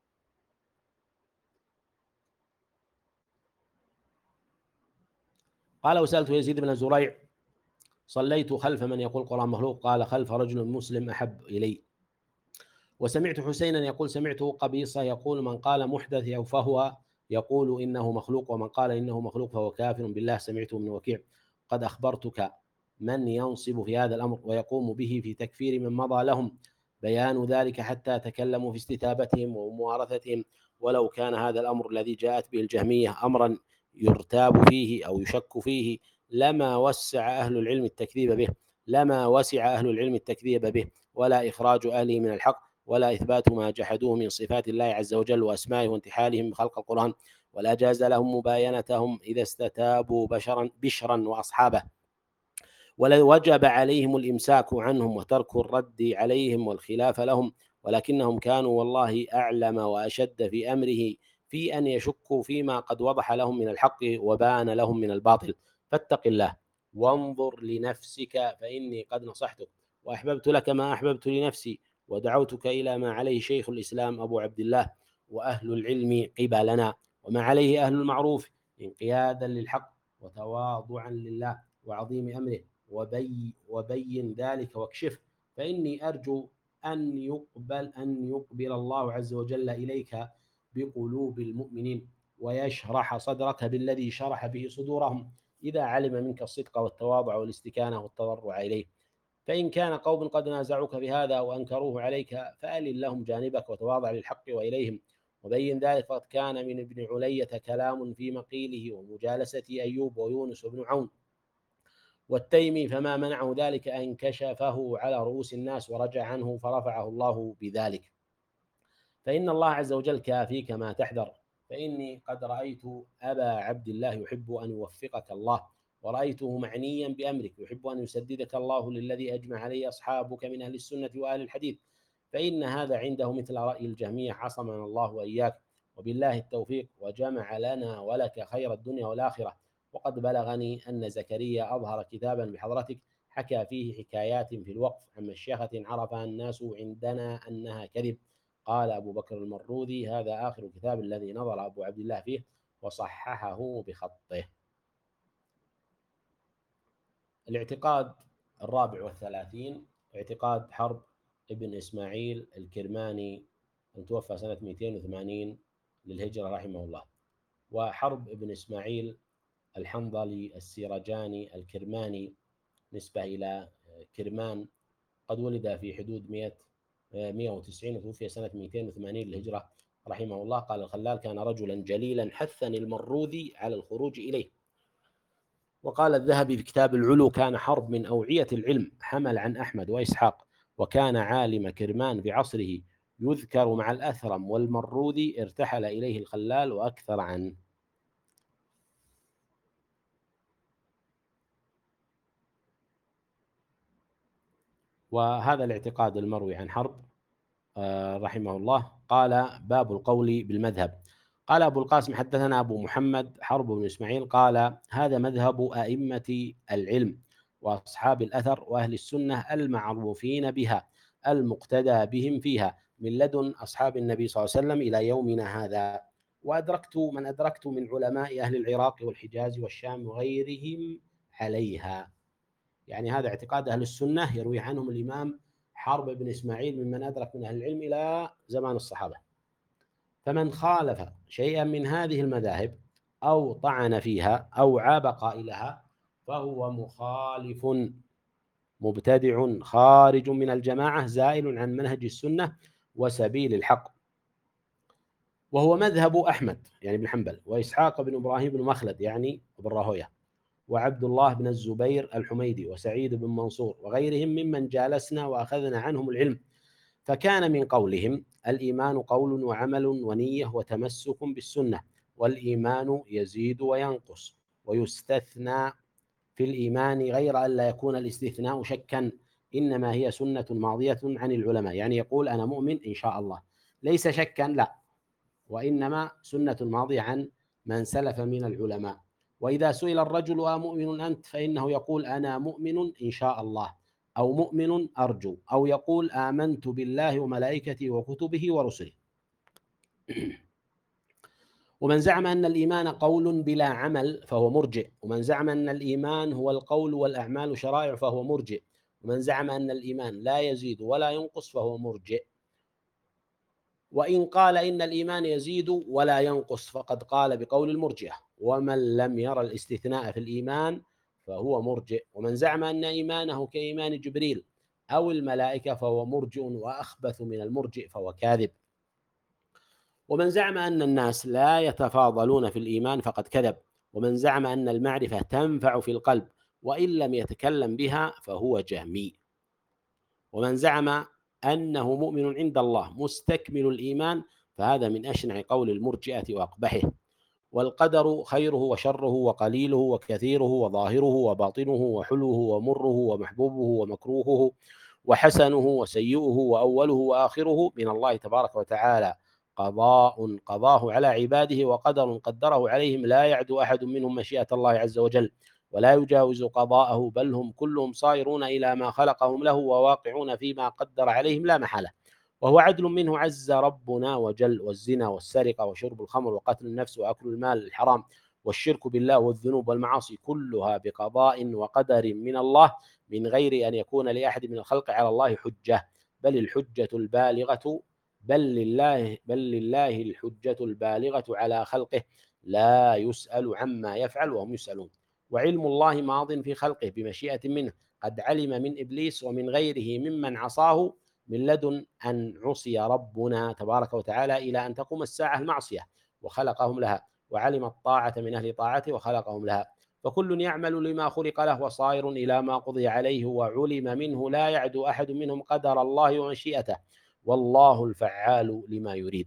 قال وسألت يزيد بن زريع صليت خلف من يقول القرآن مخلوق قال خلف رجل مسلم أحب إلي. وسمعت حسينا يقول سمعته قبيصة يقول من قال محدث فهو يقول إنه مخلوق ومن قال إنه مخلوق فهو كافر بالله. سمعته من وكيع. قد أخبرتك من ينصب في هذا الأمر ويقوم به في تكفير من مضى لهم بيان ذلك حتى تكلموا في استتابتهم وموارثتهم. ولو كان هذا الأمر الذي جاءت به الجهمية أمرا يرتاب فيه أو يشك فيه لما وسع أهل العلم التكذيب به لما وسع أهل العلم التكذيب به ولا إخراج أهله من الحق ولا إثبات ما جحدوه من صفات الله عز وجل وأسمائه وانتحالهم بخلق القرآن، ولا جاز لهم مباينتهم إذا استتابوا بشرا بشرا وأصحابه، وجب عليهم الإمساك عنهم وترك الرد عليهم والخلاف لهم، ولكنهم كانوا والله أعلم وأشد في أمره في أن يشكوا فيما قد وضح لهم من الحق وبان لهم من الباطل. فاتق الله وانظر لنفسك فإني قد نصحتك وأحببت لك ما أحببت لنفسي، ودعوتك إلى ما عليه شيخ الإسلام أبو عبد الله وأهل العلم قبلنا، وما عليه أهل المعروف انقيادا للحق وتواضعا لله وعظيم أمره، وبي وبين ذلك واكشف، فإني أرجو أن يقبل أن يقبل الله عز وجل إليك بقلوب المؤمنين ويشرح صدرك بالذي شرح به صدورهم إذا علم منك الصدق والتواضع والاستكانة والتضرع إليه. فإن كان قوم قد نازعوك بهذا وأنكروه عليك فألن لهم جانبك وتواضع للحق وإليهم وبين ذلك. فقد كان من ابن علية كلام في مقيله ومجالسة أيوب ويونس بن عون والتيمي، فما منعه ذلك أن كشفه على رؤوس الناس ورجع عنه فرفعه الله بذلك. فإن الله عز وجل كافيك ما تحذر، فإني قد رأيت أبا عبد الله يحب أن يوفقك الله، ورأيته معنيا بأمرك يحب أن يسددك الله للذي أجمع عليه أصحابك من أهل السنة وأهل الحديث، فإن هذا عنده مثل رأي الجهمية عصمنا الله وإياك، وبالله التوفيق وجمع لنا ولك خير الدنيا والآخرة. وقد بلغني أن زكريا أظهر كتابا بحضرتك حكى فيه حكايات في الوقف عن مشيخة عرفها الناس عندنا أنها كذب. قال أبو بكر المروذي: هذا آخر كتاب الذي نظر أبو عبد الله فيه وصححه بخطه. الاعتقاد الرابع والثلاثين اعتقاد حرب ابن إسماعيل الكرماني المتوفى سنة مئتين وثمانين للهجرة رحمه الله. وحرب ابن إسماعيل الحنظلي السيرجاني الكرماني نسبة إلى كرمان، قد ولد في حدود مئة وتسعين وتوفي سنة مئتين وثمانين للهجرة رحمه الله. قال الخلال: كان رجلا جليلا حثني المروذي على الخروج إليه. وقال الذهبي في كتاب العلو: كان حرب من أوعية العلم، حمل عن أحمد وإسحاق، وكان عالم كرمان بعصره، يذكر مع الأثرم والمروذي، ارتحل إليه الخلال وأكثر عنه. وهذا الاعتقاد المروي عن حرب رحمه الله. قال: باب القول بالمذهب. قال أبو القاسم: حدثنا أبو محمد حرب بن إسماعيل قال: هذا مذهب أئمة العلم وأصحاب الأثر وأهل السنة المعروفين بها المقتدى بهم فيها من لدن أصحاب النبي صلى الله عليه وسلم إلى يومنا هذا. وأدركت من أدركت من علماء أهل العراق والحجاز والشام وغيرهم عليها. يعني هذا اعتقاد أهل السنة يروي عنهم الإمام حرب بن إسماعيل ممن أدرك من أهل العلم إلى زمان الصحابة. فمن خالف شيئا من هذه المذاهب أو طعن فيها أو عاب قائلها فهو مخالف مبتدع خارج من الجماعة زائل عن منهج السنة وسبيل الحق. وهو مذهب أحمد يعني بن حنبل وإسحاق بن إبراهيم بن مخلد يعني ابن راهويه وعبد الله بن الزبير الحميدي وسعيد بن منصور وغيرهم ممن جالسنا وأخذنا عنهم العلم. فكان من قولهم: الإيمان قول وعمل ونية وتمسك بالسنة، والإيمان يزيد وينقص، ويستثنى في الإيمان غير أن لا يكون الاستثناء شكا، إنما هي سنة ماضية عن العلماء. يعني يقول أنا مؤمن إن شاء الله، ليس شكا لا، وإنما سنة ماضية عن من سلف من العلماء. وإذا سئل الرجل: أمؤمن أنت؟ فإنه يقول: أنا مؤمن إن شاء الله، أو مؤمن أرجو، أو يقول: آمنت بالله وملائكته وكتبه ورسله. ومن زعم أن الإيمان قول بلا عمل فهو مرجئ، ومن زعم أن الإيمان هو القول والأعمال شرائع فهو مرجئ، ومن زعم أن الإيمان لا يزيد ولا ينقص فهو مرجئ. وإن قال إن الإيمان يزيد ولا ينقص فقد قال بقول المرجئة. ومن لم يرى الاستثناء في الإيمان فهو مرجئ. ومن زعم أن إيمانه كإيمان جبريل أو الملائكة فهو مرجئ وأخبث من المرجئ فهو كاذب. ومن زعم أن الناس لا يتفاضلون في الإيمان فقد كذب. ومن زعم أن المعرفة تنفع في القلب وإن لم يتكلم بها فهو جهمي. ومن زعم أنه مؤمن عند الله مستكمل الإيمان، فهذا من أشنع قول المرجئة وأقبحه. والقدر خيره وشره وقليله وكثيره وظاهره وباطنه وحلوه ومره ومحبوبه ومكروهه وحسنه وسيئه وأوله وآخره من الله تبارك وتعالى، قضاء قضاه على عباده وقدر قدره عليهم، لا يعدو أحد منهم مشيئة الله عز وجل ولا يجاوز قضاءه، بل هم كلهم صائرون إلى ما خلقهم له وواقعون فيما قدر عليهم لا محالة. وهو عدل منه عز ربنا وجل. والزنا والسرقة وشرب الخمر وقتل النفس وأكل المال الحرام والشرك بالله والذنوب والمعاصي كلها بقضاء وقدر من الله، من غير أن يكون لأحد من الخلق على الله حجة، بل الحجة البالغة بل لله بل لله الحجة البالغة على خلقه، لا يسأل عما يفعل وهم يسألون. وعلم الله ماض في خلقه بمشيئة منه، قد علم من إبليس ومن غيره ممن عصاه من لدن أن عصي ربنا تبارك وتعالى إلى أن تقوم الساعة المعصية وخلقهم لها، وعلم الطاعة من أهل طاعته وخلقهم لها، فكل يعمل لما خلق له وصائر إلى ما قضي عليه، وعلم منه لا يعدو أحد منهم قدر الله ومشيئته، والله الفعال لما يريد.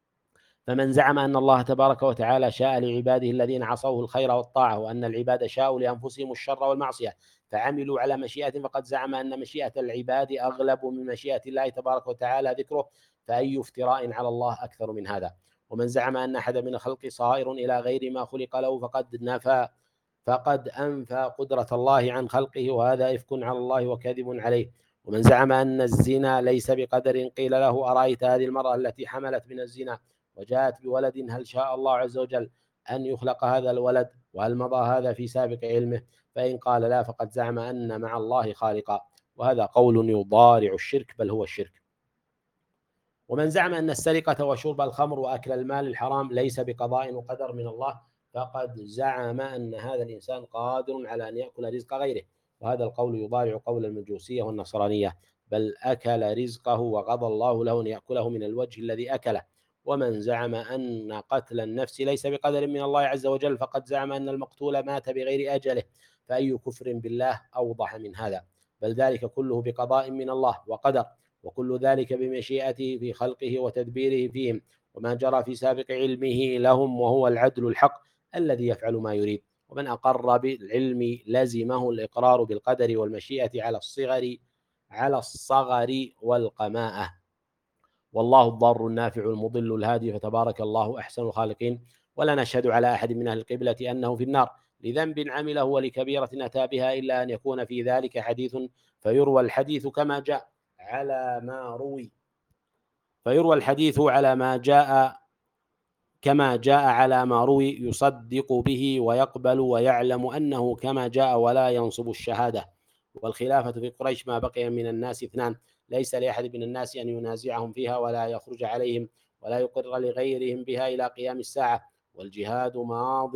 فمن زعم أن الله تبارك وتعالى شاء لعباده الذين عصوه الخير والطاعة، وأن العباد شاءوا لأنفسهم الشر والمعصية فعملوا على مشيئة، فقد زعم أن مشيئة العباد أغلب من مشيئة الله تبارك وتعالى ذكره، فأي افتراء على الله أكثر من هذا. ومن زعم أن أحد من الخلق صائر إلى غير ما خلق له فقد نفى فقد أنفى قدرة الله عن خلقه، وهذا إفك على الله وكذب عليه. ومن زعم أن الزنا ليس بقدر قيل له أرأيت هذه المرأة التي حملت من الزنا وجاءت بولد، هل شاء الله عز وجل أن يخلق هذا الولد؟ وهل مضى هذا في سابق علمه؟ فإن قال لا فقد زعم أن مع الله خالقا، وهذا قول يضارع الشرك، بل هو الشرك. ومن زعم أن السرقة وشرب الخمر وأكل المال الحرام ليس بقضاء وقدر من الله فقد زعم أن هذا الإنسان قادر على أن يأكل رزق غيره، وهذا القول يضارع قول المجوسية والنصرانية، بل أكل رزقه وقضى الله له أن يأكله من الوجه الذي أكله. ومن زعم أن قتل النفس ليس بقدر من الله عز وجل فقد زعم أن المقتول مات بغير أجله، فأي كفر بالله أوضح من هذا؟ بل ذلك كله بقضاء من الله وقدر، وكل ذلك بمشيئته في خلقه وتدبيره فيهم، وما جرى في سابق علمه لهم، وهو العدل الحق الذي يفعل ما يريد. ومن أقر بالعلم لزمه الإقرار بالقدر والمشيئة على الصغر على الصغر والقماءة. والله الضار النافع المضل الهادي، فتبارك الله أحسن الخالقين. ولا نشهد على أحد من أهل القبلة أنه في النار لذنب عمله ولكبيرة أتى بها، إلا أن يكون في ذلك حديث فيروى الحديث كما جاء على ما روي فيروى الحديث على ما جاء كما جاء على ما روي، يصدق به ويقبل ويعلم أنه كما جاء ولا ينصب الشهادة. والخلافة في قريش ما بقي من الناس اثنان، ليس لأحد من الناس أن ينازعهم فيها ولا يخرج عليهم ولا يقر لغيرهم بها إلى قيام الساعة. والجهاد ماض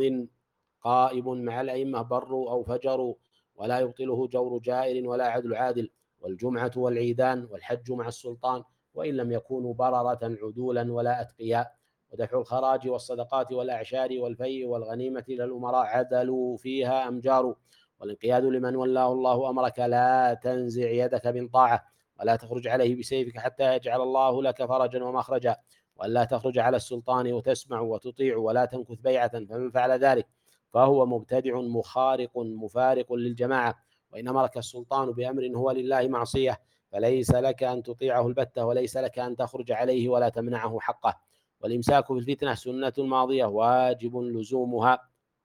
قائم مع الأئمة بروا أو فجروا، ولا يبطله جور جائر ولا عدل عادل. والجمعة والعيدان والحج مع السلطان، وإن لم يكونوا بررة عدولا ولا أتقياء. ودفع الخراج والصدقات والأعشار والفيء والغنيمة إلى الأمراء عدلوا فيها أم جاروا. والانقياد لمن ولاه الله أمرك، لا تنزع يدك من طاعة ولا تخرج عليه بسيفك حتى يجعل الله لك فرجا ومخرجا. وألا تخرج على السلطان وتسمع وتطيع ولا تنكث بيعة، فمن فعل ذلك فهو مبتدع مخارق مفارق للجماعة. وإن أمرك السلطان بأمر هو لله معصية فليس لك أن تطيعه البتة، وليس لك أن تخرج عليه ولا تمنعه حقه. والإمساك في الفتنة سنة ماضية واجب لزومها،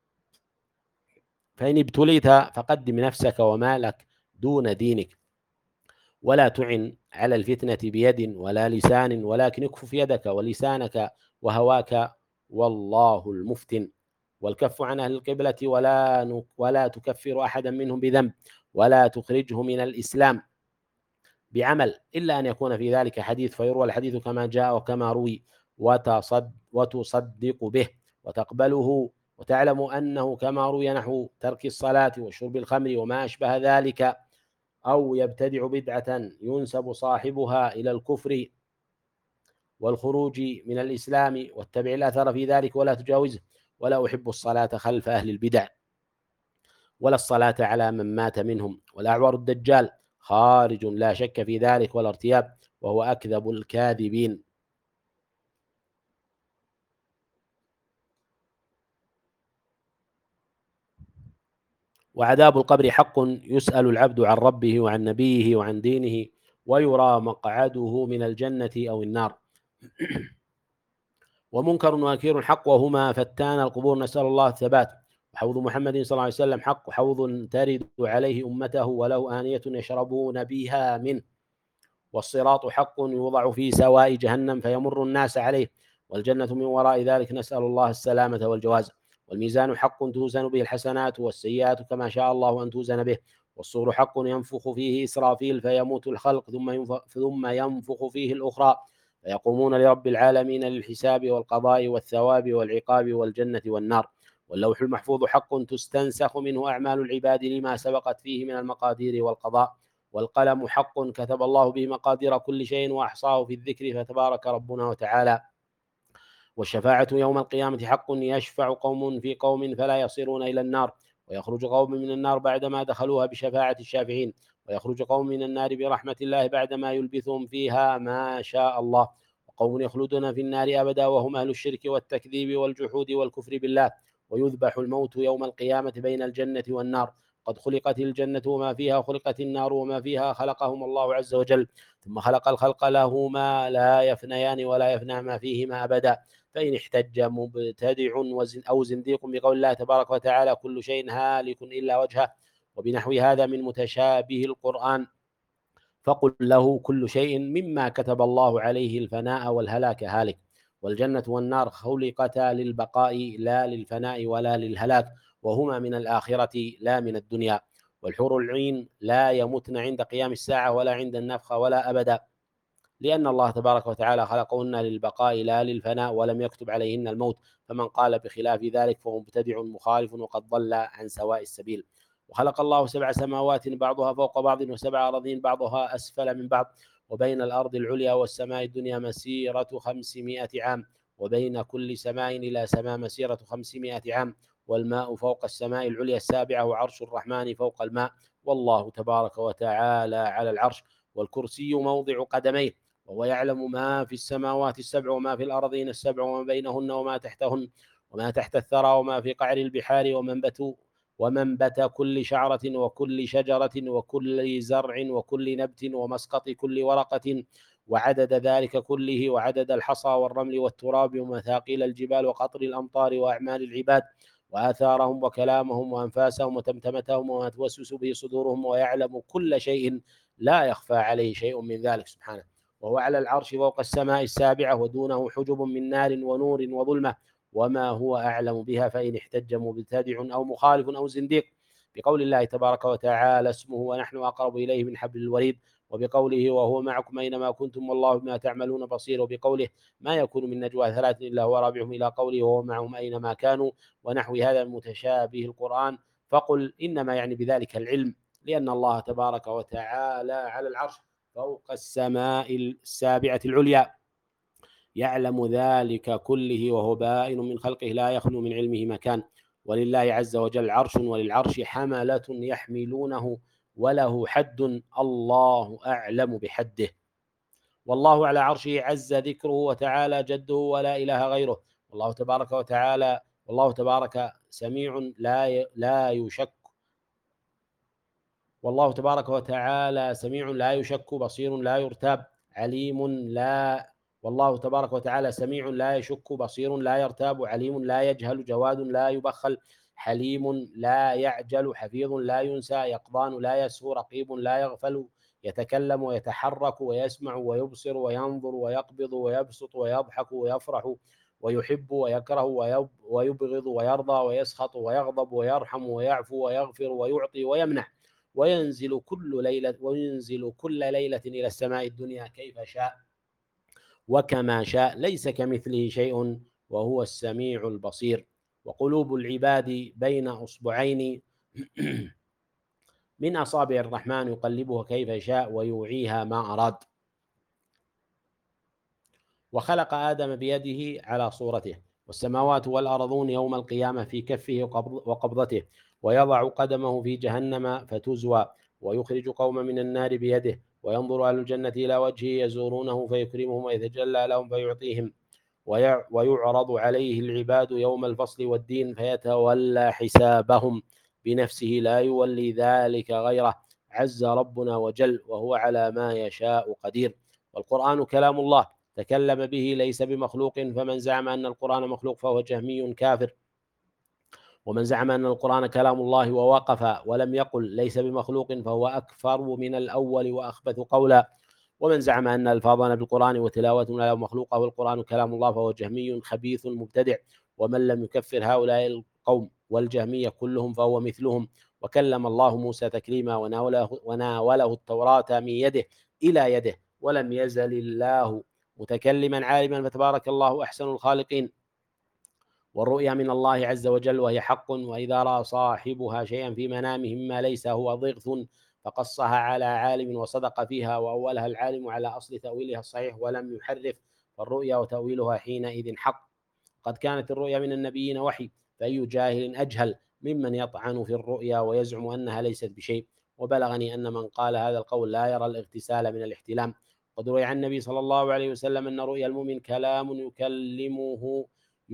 فإن ابتليت فقدم نفسك ومالك دون دينك، ولا تعن على الفتنة بيد ولا لسان، ولكن اكفف يدك ولسانك وهواك، والله المفتن. والكف عن أهل القبلة ولا ولا تكفر أحدا منهم بذنب ولا تخرجه من الإسلام بعمل، إلا أن يكون في ذلك حديث فيروى الحديث كما جاء وكما روي، وتصد وتصدق به وتقبله، وتعلم أنه كما روي نحو ترك الصلاة وشرب الخمر وما أشبه ذلك، أو يبتدع بدعة ينسب صاحبها إلى الكفر والخروج من الإسلام، واتبع الأثر في ذلك ولا تجاوزه. ولا أحب الصلاة خلف أهل البدع ولا الصلاة على من مات منهم. والأعور الدجال خارج لا شك في ذلك ولا ارتياب. وهو أكذب الكاذبين. وعذاب القبر حق، يسأل العبد عن ربه وعن نبيه وعن دينه، ويرى مقعده من الجنة أو النار. ومنكر ونكير حق، وهما فتان القبور، نسأل الله الثبات. وحوض محمد صلى الله عليه وسلم حق، حوض ترد عليه أمته وله آنية يشربون بها منه. والصراط حق، يوضع في سواء جهنم فيمر الناس عليه، والجنة من وراء ذلك، نسأل الله السلامة والجواز. والميزان حق، توزن به الحسنات والسيئات كما شاء الله أن توزن به. والصور حق، ينفخ فيه إسرافيل فيموت الخلق، ثم ينفخ, ثم ينفخ فيه الأخرى فيقومون لرب العالمين للحساب والقضاء والثواب والعقاب والجنة والنار. واللوح المحفوظ حق، تستنسخ منه أعمال العباد لما سبقت فيه من المقادير والقضاء. والقلم حق، كتب الله به مقادير كل شيء وأحصاه في الذكر، فتبارك ربنا وتعالى. والشفاعة يوم القيامة حق، يشفع قوم في قوم فلا يصيرون إلى النار، ويخرج قوم من النار بعدما دخلوها بشفاعة الشافعين، ويخرج قوم من النار برحمة الله بعدما يلبثهم فيها ما شاء الله. وقوم يخلدون في النار أبدا، وهم أهل الشرك والتكذيب والجحود والكفر بالله. ويذبح الموت يوم القيامة بين الجنة والنار، قد خلقت الجنة وما فيها، وخلقت النار وما فيها، خلقهم الله عز وجل، ثم خلق الخلق لهما لا يفنيان ولا يفنى ما فيهما أبدا. فإن احتج مبتدع أو زنديق بقول الله تبارك وتعالى كل شيء هالك إلا وجهه وبنحو هذا من متشابه القرآن، فقل له كل شيء مما كتب الله عليه الفناء والهلاك هالك. والجنة والنار خلقتا للبقاء لا للفناء ولا للهلاك، وهما من الآخرة لا من الدنيا. والحور العين لا يموتن عند قيام الساعة ولا عند النفخة ولا أبدا، لأن الله تبارك وتعالى خلقهن للبقاء لا للفناء، ولم يكتب عليهن الموت، فمن قال بخلاف ذلك فهو مبتدع مخالف وقد ضل عن سواء السبيل. وخلق الله سبع سماوات بعضها فوق بعض، وسبع أراضين بعضها أسفل من بعض، وبين الأرض العليا والسماء الدنيا مسيرة خمسمائة عام، وبين كل سماء إلى سماء مسيرة خمسمائة عام. والماء فوق السماء العليا السابعة، وعرش الرحمن فوق الماء، والله تبارك وتعالى على العرش. والكرسي موضع قدميه، وهو يعلم ما في السماوات السبع وما في الأرضين السبع وما بينهن وما تحتهن وما تحت الثرى وما في قعر البحار، ومنبت ومنبت كل شعرة وكل شجرة وكل زرع وكل نبت ومسقط كل ورقة، وعدد ذلك كله، وعدد الحصى والرمل والتراب ومثاقيل الجبال وقطر الأمطار وأعمال العباد وآثارهم وكلامهم وأنفاسهم وتمتمتهم وما توسوس به صدورهم، ويعلم كل شيء لا يخفى عليه شيء من ذلك سبحانه. وهو على العرش فوق السماء السابعة، ودونه حجب من نار ونور وظلمة، وما هو أعلم بها. فإن احتج مبتدع أو مخالف أو زنديق بقول الله تبارك وتعالى اسمه ونحن أقرب إليه من حبل الوريد، وبقوله وهو معكم أينما كنتم والله بما تعملون بصير، وبقوله ما يكون من نجوى ثلاث إلا هو رابعهم، إلى قوله وهو معهم أينما كانوا، ونحو هذا المتشابه القرآن، فقل إنما يعني بذلك العلم، لأن الله تبارك وتعالى على العرش فوق السماء السابعة العليا، يعلم ذلك كله وهو بائن من خلقه لا يخلو من علمه مكان. ولله عز وجل عرش، وللعرش حملة يحملونه، وله حد الله أعلم بحده. والله على عرشه عز ذكره وتعالى جده ولا إله غيره. والله تبارك وتعالى والله تبارك سميع لا لا يشك والله تبارك وتعالى سميع لا يشك، بصير لا يرتاب، عليم لا والله تبارك وتعالى سميع لا يشك، بصير لا يرتاب، عليم لا يجهل، جواد لا يبخل، حليم لا يعجل، حفيظ لا ينسى، يقظان لا يسهو، رقيب لا يغفل، يتكلم ويتحرك ويسمع ويبصر وينظر ويقبض ويبسط ويضحك ويفرح ويحب ويكره ويبغض ويرضى ويسخط ويغضب ويرحم ويعفو ويغفر ويعطي ويمنح، وينزل كل ليلة وينزل كل ليلة إلى السماء الدنيا كيف شاء وكما شاء، ليس كمثله شيء وهو السميع البصير. وقلوب العباد بين أصبعين من أصابع الرحمن يقلبها كيف شاء ويوعيها ما أراد. وخلق آدم بيده على صورته، والسماوات والأرضون يوم القيامة في كفه وقبضته، ويضع قدمه في جهنم فتزوى، ويخرج قوم من النار بيده، وينظر أهل الجنة إلى وجهه يزورونه فيكرمهم ويتجلى لهم فيعطيهم، ويعرض عليه العباد يوم الفصل والدين فيتولى حسابهم بنفسه لا يولي ذلك غيره، عز ربنا وجل، وهو على ما يشاء قدير. والقرآن كلام الله تكلم به ليس بمخلوق، فمن زعم أن القرآن مخلوق فهو جهمي كافر. ومن زعم أن القرآن كلام الله ووقف ولم يقل ليس بمخلوق فهو أكفر من الأول وأخبث قولا. ومن زعم أن ألفاظنا بالقرآن وتلاوتنا له مخلوقة والقرآن كلام الله فهو جهمي خبيث مبتدع. ومن لم يكفر هؤلاء القوم والجهمية كلهم فهو مثلهم. وكلم الله موسى تكليما وناوله, وناوله التوراة من يده إلى يده، ولم يزل الله متكلما عالما، فتبارك الله أحسن الخالقين. والرؤيا من الله عز وجل وهي حق، وإذا رأى صاحبها شيئا في منامه مما ليس هو ضغث فقصها على عالم وصدق فيها، وأولها العالم على أصل تأويلها الصحيح ولم يحرف، فالرؤيا وتأويلها حينئذ حق. قد كانت الرؤيا من النبيين وحي، فأي جاهل أجهل ممن يطعن في الرؤيا ويزعم أنها ليست بشيء. وبلغني أن من قال هذا القول لا يرى الاغتسال من الاحتلام. قد روي عن النبي صلى الله عليه وسلم أن رؤيا المؤمن كلام يكلمه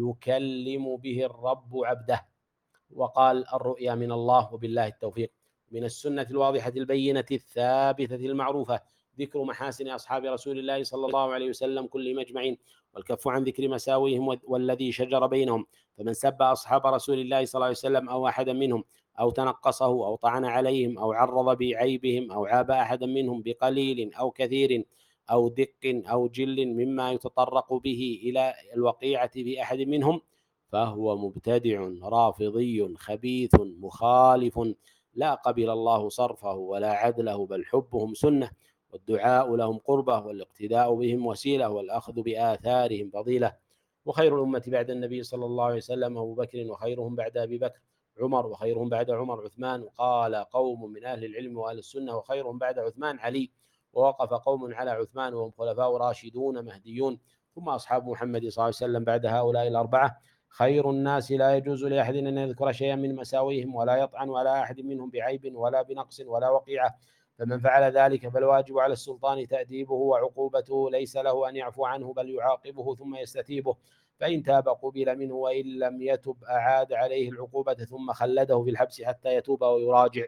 يكلم به الرب عبده. وقال الرؤيا من الله وبالله التوفيق. من السنة الواضحة البينة الثابتة المعروفة ذكر محاسن أصحاب رسول الله صلى الله عليه وسلم كلهم أجمعين، والكف عن ذكر مساويهم والذي شجر بينهم. فمن سب أصحاب رسول الله صلى الله عليه وسلم أو أحدا منهم أو تنقصه أو طعن عليهم أو عرض بعيبهم أو عاب أحدا منهم بقليل أو كثير أو دق أو جل مما يتطرق به إلى الوقيعة في أحد منهم فهو مبتدع رافضي خبيث مخالف، لا قبل الله صرفه ولا عدله، بل حبهم سنة، والدعاء لهم قربة، والاقتداء بهم وسيلة، والأخذ بآثارهم فضيلة. وخير الأمة بعد النبي صلى الله عليه وسلم أبو بكر، وخيرهم بعد أبي بكر عمر، وخيرهم بعد عمر عثمان. وقال قوم من أهل العلم وأهل السنة وخيرهم بعد عثمان علي، ووقف قوم على عثمان وهم خلفاء راشدون مهديون. ثم أصحاب محمد صلى الله عليه وسلم بعد هؤلاء الأربعة خير الناس، لا يجوز لأحد أن يذكر شيئا من مساويهم ولا يطعن على أحد منهم بعيب ولا بنقص ولا وقيعة، فمن فعل ذلك فالواجب على السلطان تأديبه وعقوبته، ليس له أن يعفو عنه بل يعاقبه ثم يستتيبه، فإن تاب قبل منه وإن لم يتب أعاد عليه العقوبة ثم خلده في الحبس حتى يتوب ويراجع.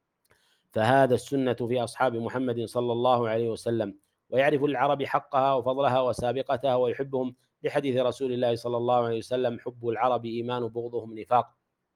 فهذا السنة في أصحاب محمد صلى الله عليه وسلم. ويعرف العرب حقها وفضلها وسابقتها ويحبهم، لحديث رسول الله صلى الله عليه وسلم: حب العرب إيمان بغضهم نفاق.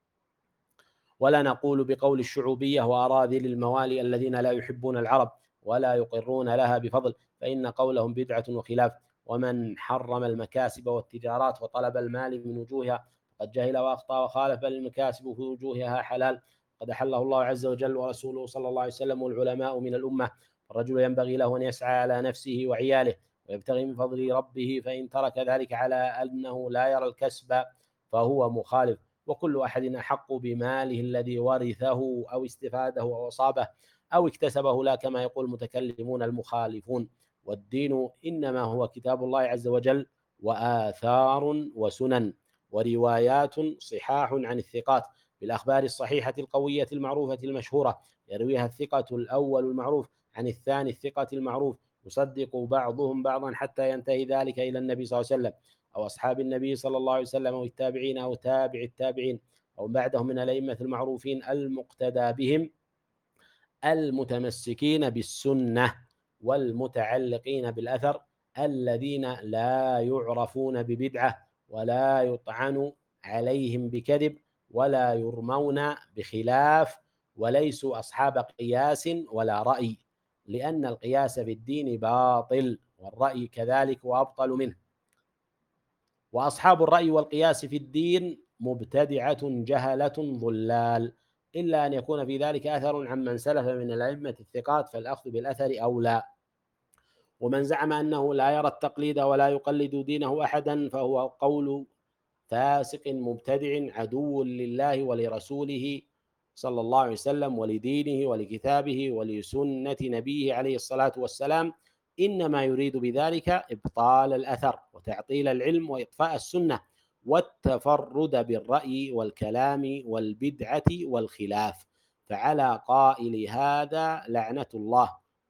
ولا نقول بقول الشعوبية وأراذل الموالي الذين لا يحبون العرب ولا يقرون لها بفضل، فإن قولهم بدعة وخلاف. ومن حرم المكاسب والتجارات وطلب المال من وجوهها قد جهل وأخطأ وخالف، بل المكاسب في وجوهها حلال قد أحله الله عز وجل ورسوله صلى الله عليه وسلم والعلماء من الأمة. الرجل ينبغي له أن يسعى على نفسه وعياله ويبتغي من فضل ربه، فإن ترك ذلك على أنه لا يرى الكسب فهو مخالف. وكل أحد أحق بماله الذي ورثه أو استفاده أو أصابه أو اكتسبه، لا كما يقول المتكلمون المخالفون. والدين إنما هو كتاب الله عز وجل وآثار وسنن وروايات صحاح عن الثقات بالأخبار الصحيحة القوية المعروفة المشهورة، يرويها الثقة الأول المعروف عن الثاني الثقة المعروف، يصدق بعضهم بعضا حتى ينتهي ذلك إلى النبي صلى الله عليه وسلم أو أصحاب النبي صلى الله عليه وسلم أو التابعين أو تابع التابعين أو بعدهم من الأئمة المعروفين المقتدى بهم المتمسكين بالسنة والمتعلقين بالأثر، الذين لا يعرفون ببدعة ولا يطعن عليهم بكذب ولا يرمون بخلاف، وليسوا أصحاب قياس ولا رأي، لأن القياس في الدين باطل والرأي كذلك وأبطل منه. وأصحاب الرأي والقياس في الدين مبتدعة جهلة ضلال، إلا أن يكون في ذلك أثر عمن سلف من الأئمة الثقات فالأخذ بالأثر أولى. ومن زعم أنه لا يرى التقليد ولا يقلد دينه أحدا فهو قول فاسق مبتدع عدو لله ولرسوله صلى الله عليه وسلم ولدينه ولكتابه ولسنة نبيه عليه الصلاة والسلام، إنما يريد بذلك إبطال الأثر وتعطيل العلم وإطفاء السنة والتفرد بالرأي والكلام والبدعة والخلاف. فعلى قائل هذا لعنة الله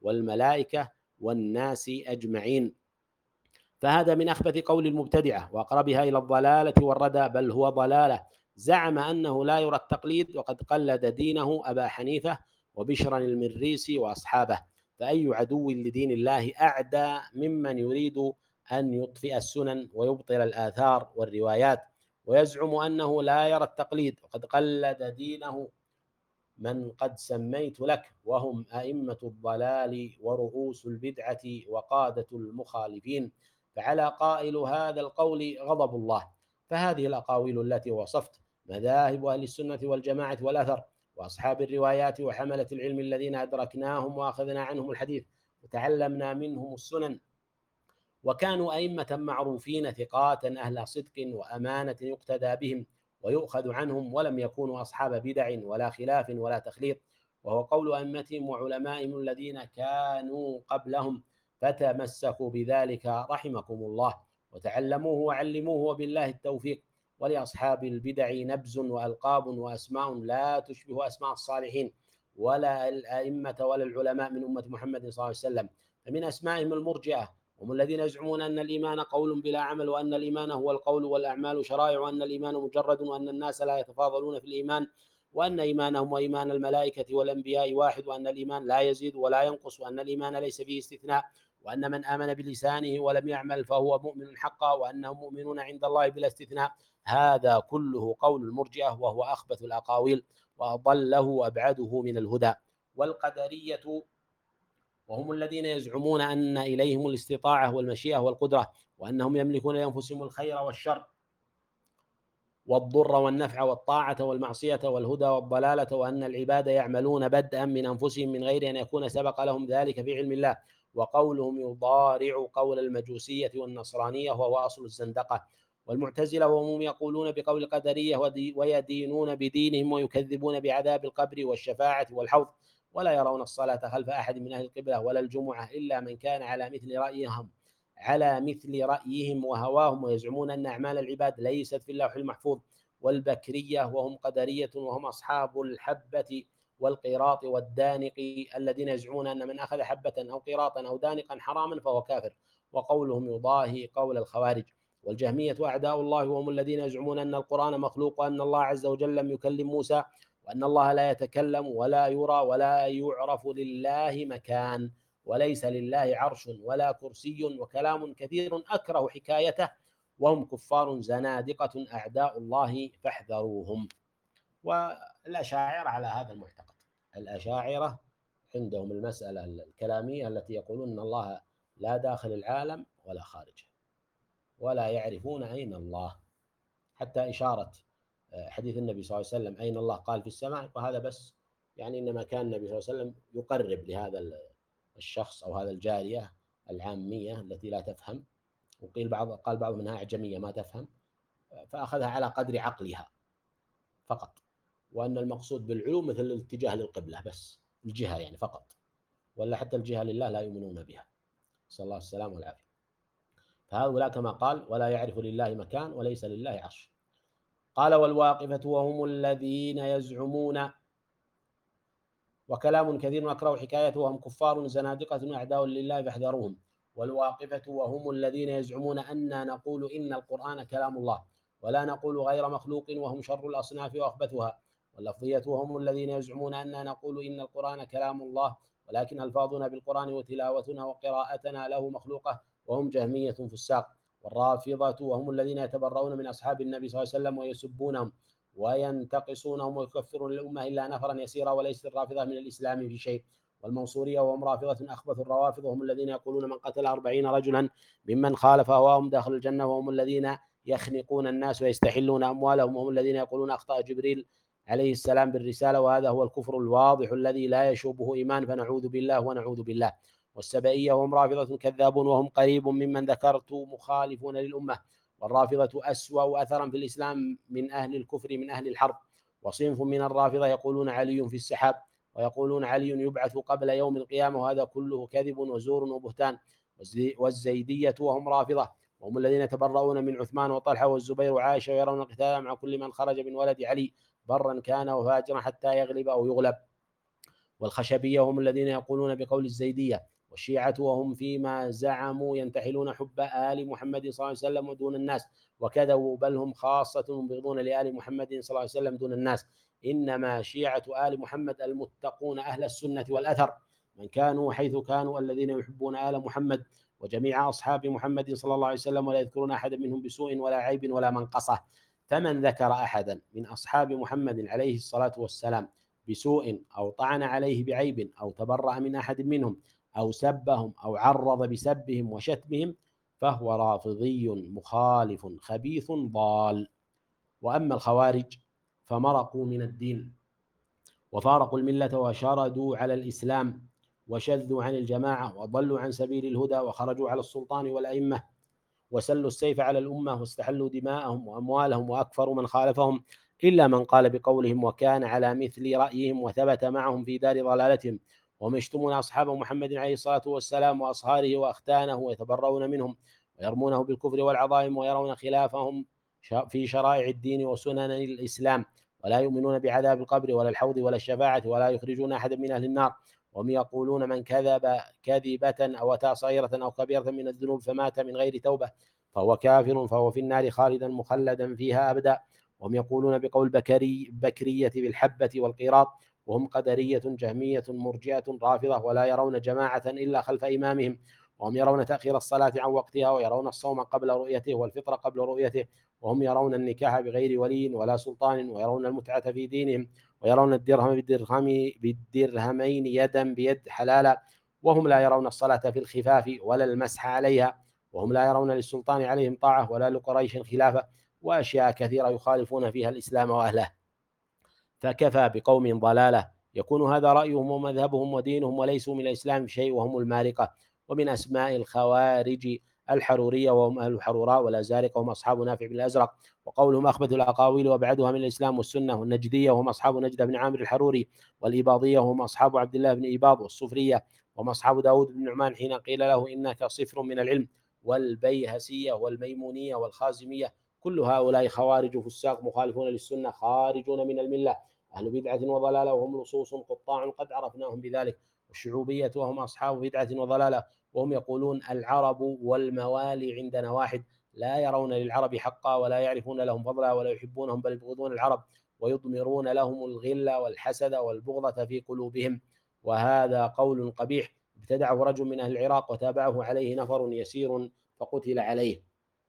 والملائكة والناس أجمعين. فهذا من أخبث قول المبتدعة وأقربها إلى الضلالة والردى، بل هو ضلالة. زعم أنه لا يرى التقليد وقد قلد دينه أبا حنيفة وبشرا المريسي وأصحابه، فأي عدو لدين الله أعدى ممن يريد أن يطفئ السنن ويبطل الآثار والروايات، ويزعم أنه لا يرى التقليد وقد قلد دينه من قد سميت لك، وهم أئمة الضلال ورؤوس البدعة وقادة المخالفين، فعلى قائل هذا القول غضب الله. فهذه الأقاويل التي وصفت مذاهب أهل السنة والجماعة والأثر وأصحاب الروايات وحملة العلم الذين أدركناهم وأخذنا عنهم الحديث وتعلمنا منهم السنن، وكانوا أئمة معروفين ثقات أهل صدق وأمانة يقتدى بهم ويؤخذ عنهم، ولم يكونوا أصحاب بدع ولا خلاف ولا تخليط، وهو قول أئمتهم وعلمائهم الذين كانوا قبلهم، فتمسكوا بذلك رحمكم الله وتعلموه وعلموه، وبالله التوفيق. ولأصحاب البدع نبز وألقاب وأسماء لا تشبه أسماء الصالحين ولا الأئمة ولا العلماء من أمة محمد صلى الله عليه وسلم. فمن أسمائهم المرجئة، هم الذين يزعمون أن الإيمان قول بلا عمل، وأن الإيمان هو القول والأعمال شرائع، وأن الإيمان مجرد، وأن الناس لا يتفاضلون في الإيمان، وأن إيمانهم وإيمان الملائكة والأنبياء واحد، وأن الإيمان لا يزيد ولا ينقص، وأن الإيمان ليس فيه استثناء، وأن من آمن بلسانه ولم يعمل فهو مؤمن حقا، وأنهم مؤمنون عند الله بلا استثناء. هذا كله قول المرجئة، وهو أخبث الأقاويل وأضله وأبعده من الهدى. والقدرية، وهم الذين يزعمون أن إليهم الاستطاعة والمشيئة والقدرة، وأنهم يملكون لأنفسهم الخير والشر والضر والنفع والطاعة والمعصية والهدى والضلالة، وأن العباد يعملون بدءا من أنفسهم من غير أن يكون سبق لهم ذلك في علم الله. وقولهم يضارع قول المجوسية والنصرانية وهو أصل الزندقة. والمعتزلة وهم يقولون بقول القدرية ويدينون بدينهم ويكذبون بعذاب القبر والشفاعة والحوض، ولا يرون الصلاة خلف أحد من أهل القبلة ولا الجمعة إلا من كان على مثل رأيهم على مثل رأيهم وهواهم، ويزعمون أن أعمال العباد ليست في اللوح المحفوظ. والبكرية وهم قدرية، وهم أصحاب الحبة والقيراط والدانق، الذين يزعمون أن من أخذ حبة أو قيراطا أو دانقا حراما فهو كافر، وقولهم يضاهي قول الخوارج. والجهمية أعداء الله، وهم الذين يزعمون أن القرآن مخلوق، وأن الله عز وجل لم يكلم موسى، وأن الله لا يتكلم ولا يرى ولا يعرف لله مكان، وليس لله عرش ولا كرسي، وكلام كثير أكره حكايته، وهم كفار زنادقة أعداء الله فاحذروهم. والأشاعرة على هذا المعتقد. الأشاعرة عندهم المسألة الكلامية التي يقولون أن الله لا داخل العالم ولا خارجه، ولا يعرفون أين الله، حتى إشارة حديث النبي صلى الله عليه وسلم أين الله قال في السماء، وهذا بس يعني إنما كان النبي صلى الله عليه وسلم يقرب لهذا الشخص أو هذا الجارية العامية التي لا تفهم، وقيل بعض قال بعض منها أعجمية ما تفهم، فأخذها على قدر عقلها فقط، وأن المقصود بالعلوم مثل الاتجاه للقبلة بس، الجهة يعني فقط، ولا حتى الجهة لله لا يؤمنون بها، صلى الله السلام والعافية. فهؤلاء كما قال ولا يعرف لله مكان وليس لله عرش. قال والواقفة وهم الذين يزعمون، وكلام كثير أكره حكايته، وهم كفار زنادقة أعداء لله فاحذروهم. والواقفة وهم الذين يزعمون أننا نقول إن القرآن كلام الله ولا نقول غير مخلوق، وهم شر الأصناف وأخبثها. واللفظية وهم الذين يزعمون أننا نقول إن القرآن كلام الله ولكن ألفاظنا بالقرآن وتلاوتنا وقراءتنا له مخلوقة، وهم جهمية فساق. والرافضة وهم الذين يتبرؤون من أصحاب النبي صلى الله عليه وسلم ويسبونهم وينتقصونهم ويكفرون الأمة إلا نفرا يسيرا، وليس الرافضة من الإسلام في شيء. والمنصورية وهم رافضة أخبث الروافض، وهم الذين يقولون من قتل أربعين رجلا ممن خالف هواهم داخل الجنة، وهم الذين يخنقون الناس ويستحلون أموالهم، وهم الذين يقولون أخطأ جبريل عليه السلام بالرسالة، وهذا هو الكفر الواضح الذي لا يشوبه إيمان، فنعوذ بالله ونعوذ بالله. والسبئية وهم رافضة كذابون، وهم قريب ممن ذكرت مخالفون للأمة. والرافضة أسوأ أثرا في الإسلام من أهل الكفر من أهل الحرب. وصنف من الرافضة يقولون علي في السحاب، ويقولون علي يبعث قبل يوم القيامة، وهذا كله كذب وزور وبهتان. والزيدية وهم رافضة، وهم الذين يتبرؤون من عثمان وطلحة والزبير وعائشة، ويرون القتال مع كل من خرج من ولد علي برا كان وفاجرا حتى يغلب أو يغلب. والخشبية وهم الذين يقولون بقول الزيدية، والشيعة وهم فيما زعموا ينتحلون حب آل محمد صلى الله عليه وسلم دون الناس، وكذبوا بل هم خاصة مبغضون لآل محمد صلى الله عليه وسلم دون الناس. إنما شيعة آل محمد المتقون أهل السنة والأثر من كانوا حيث كانوا الذين يحبون آل محمد وجميع أصحاب محمد صلى الله عليه وسلم ولا يذكرون أحدا منهم بسوء ولا عيب ولا منقصة. فمن ذكر أحدا من أصحاب محمد عليه الصلاة والسلام بسوء أو طعن عليه بعيب أو تبرأ من أحد منهم أو سبهم أو عرض بسبهم وشتمهم فهو رافضي مخالف خبيث ضال. وأما الخوارج فمرقوا من الدين وفارقوا الملة وشردوا على الإسلام وشذوا عن الجماعة وضلوا عن سبيل الهدى وخرجوا على السلطان والأئمة وسلوا السيف على الأمة واستحلوا دماءهم وأموالهم وأكفروا من خالفهم إلا من قال بقولهم وكان على مثل رأيهم وثبت معهم في دار ضلالتهم. وهم يشتمون أصحاب محمد عليه الصلاة والسلام وأصهاره وأختانه ويتبرؤون منهم ويرمونه بالكفر والعظائم ويرون خلافهم في شرائع الدين وسنن الإسلام ولا يؤمنون بعذاب القبر ولا الحوض ولا الشفاعة ولا يخرجون أحدا من أهل النار. وهم يقولون من كذب كذبة أو أتى صغيرة أو كبيرة من الذنوب فمات من غير توبة فهو كافر فهو في النار خالدا مخلدا فيها أبدا. وهم يقولون بقول بكري بكرية بالحبة والقيراط وهم قدرية جهمية مرجئة رافضة ولا يرون جماعة إلا خلف إمامهم. وهم يرون تأخير الصلاة عن وقتها ويرون الصوم قبل رؤيته والفطر قبل رؤيته. وهم يرون النكاح بغير ولي ولا سلطان ويرون المتعة في دينهم ويرون الدرهم بالدرهم بالدرهمين يدا بيد حلالا. وهم لا يرون الصلاة في الخفاف ولا المسح عليها. وهم لا يرون للسلطان عليهم طاعة ولا لقريش خلافة وأشياء كثيرة يخالفون فيها الإسلام وأهله. فكفى بقوم ضلالة يكون هذا رأيهم ومذهبهم ودينهم وليسوا من الإسلام شيء وهم المارقة. ومن أسماء الخوارج الحرورية وهم أهل الحروراء والأزارقة وهم أصحاب نافع بن الأزرق وقولهم أخبث الأقاويل وأبعدها من الإسلام والسنة. والنجدية وهم أصحاب نجد بن عامر الحروري والإباضية وهم أصحاب عبد الله بن إباض والصوفرية وهم أصحاب داود بن نعمان حين قيل له إنك صفر من العلم. والبيهسية والميمونية والخازمية كل هؤلاء خوارج فساق مخالفون للسنة خارجون من الملة أهل بدعة وضلالة وهم لصوص قطاع قد عرفناهم بذلك. والشعوبية وهم أصحاب بدعة وضلالة وهم يقولون العرب والموالي عندنا واحد لا يرون للعرب حقا ولا يعرفون لهم فضلا ولا يحبونهم بل يبغضون العرب ويضمرون لهم الغل والحسد والبغضة في قلوبهم. وهذا قول قبيح ابتدعه رجل من أهل العراق وتابعه عليه نفر يسير فقتل عليه.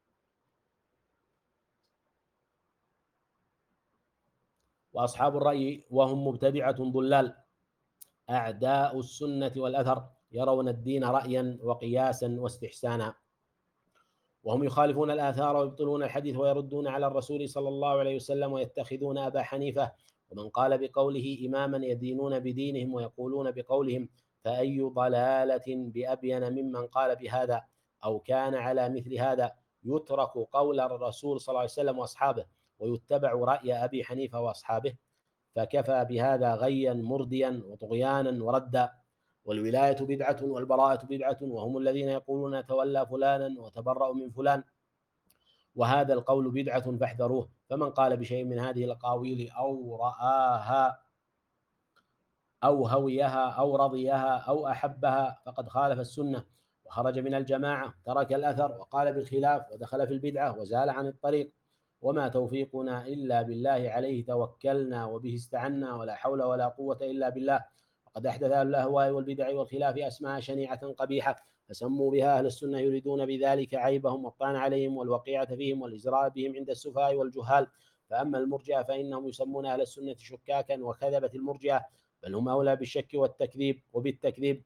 وأصحاب الرأي وهم مبتدعة ضلال أعداء السنة والأثر يرون الدين رأيا وقياسا واستحسانا. وهم يخالفون الآثار ويبطلون الحديث ويردون على الرسول صلى الله عليه وسلم ويتخذون أبا حنيفة ومن قال بقوله إماما يدينون بدينهم ويقولون بقولهم فأي ضلالة بأبين ممن قال بهذا أو كان على مثل هذا يترك قول الرسول صلى الله عليه وسلم وأصحابه ويتبع رأي أبي حنيفة وأصحابه فكفى بهذا غيا مرديا وطغيانا وردا. والولاية بدعة والبراءة بدعة وهم الذين يقولون تولى فلانا وتبرأ من فلان وهذا القول بدعة فاحذروه. فمن قال بشيء من هذه الأقاويل أو رآها أو هويها أو رضيها أو أحبها فقد خالف السنة وخرج من الجماعة ترك الأثر وقال بالخلاف ودخل في البدعة وزال عن الطريق. وما توفيقنا إلا بالله عليه توكلنا وبه استعنا ولا حول ولا قوة إلا بالله. وقد أحدث أهل الأهواء والبدع والخلاف أسماء شنيعة قبيحة فسموا بها أهل السنة يريدون بذلك عيبهم والطعن عليهم والوقيعة فيهم والإزراء بهم عند السفهاء والجهال. فأما المرجئة فإنهم يسمون أهل السنة شكاكا وكذبة المرجئة بل هم أولى بالشك والتكذيب وبالتكذيب.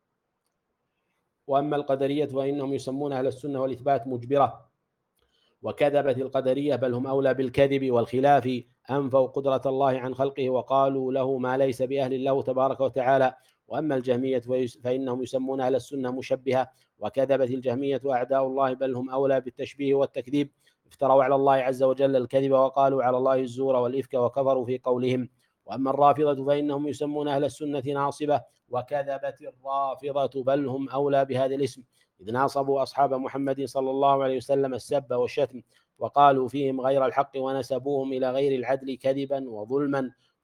وأما القدرية فإنهم يسمون أهل السنة والإثبات مجبرة وكذبة القدرية بل هم أولى بالكذب والخلاف أنفوا قدرة الله عن خلقه وقالوا له ما ليس بأهل له تبارك وتعالى. وأما الجهمية فإنهم يسمون أهل السنة مشبهة وكذبة الجهمية أعداء الله بل هم أولى بالتشبيه والتكذيب افتروا على الله عز وجل الكذب وقالوا على الله الزور والإفك وكفروا في قولهم. وأما الرافضة فإنهم يسمون أهل السنة ناصبة وكذبت الرافضة بل هم أولى بهذا الاسم إذ ناصبوا أصحاب محمد صلى الله عليه وسلم السب والشتم وقالوا فيهم غير الحق ونسبوهم إلى غير العدل كذبا وظلما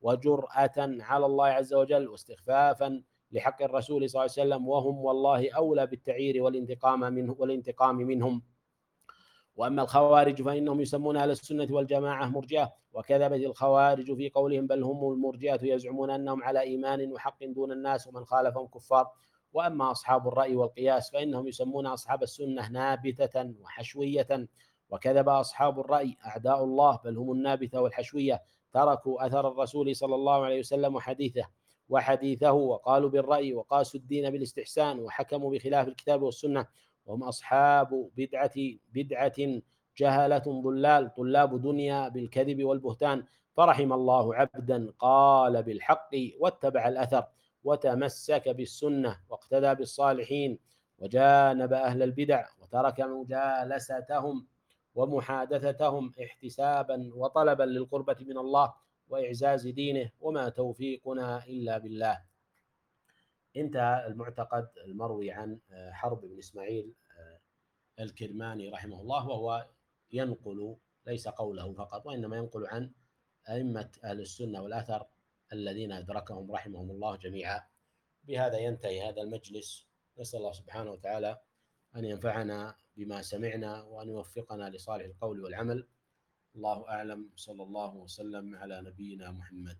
وجرأة على الله عز وجل واستخفافا لحق الرسول صلى الله عليه وسلم، وهم والله أولى بالتعيير والانتقام منه والانتقام منهم. وأما الخوارج فإنهم يسمون أهل السنة والجماعة مرجئة، وكذبت الخوارج في قولهم بل هم المرجئة يزعمون أنهم على إيمان وحق دون الناس ومن خالفهم كفار. وأما أصحاب الرأي والقياس فإنهم يسمون أصحاب السنة نابتة وحشوية، وكذب أصحاب الرأي أعداء الله بل هم النابتة والحشوية، تركوا أثر الرسول صلى الله عليه وسلم وحديثه وحديثه وقالوا بالرأي وقاسوا الدين بالاستحسان وحكموا بخلاف الكتاب والسنة، وهم أصحاب بدعة بدعة جهلة ضلال طلاب دنيا بالكذب والبهتان. فرحم الله عبدا قال بالحق واتبع الأثر وتمسك بالسنة واقتدى بالصالحين وجانب أهل البدع وترك مجالستهم ومحادثتهم احتسابا وطلبا للقربة من الله وإعزاز دينه، وما توفيقنا إلا بالله. انتهى المعتقد المروي عن حرب بن إسماعيل الكرماني رحمه الله، وهو ينقل ليس قوله فقط وإنما ينقل عن أئمة أهل السنة والأثر الذين أدركهم رحمهم الله جميعا. بهذا ينتهي هذا المجلس، نسأل الله سبحانه وتعالى أن ينفعنا بما سمعنا وأن يوفقنا لصالح القول والعمل. الله أعلم، صلى الله وسلم على نبينا محمد.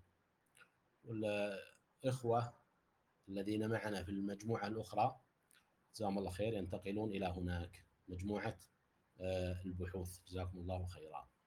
والإخوة الذين معنا في المجموعة الأخرى جزاهم الله خير ينتقلون إلى هناك مجموعة البحوث، جزاكم الله خيرا.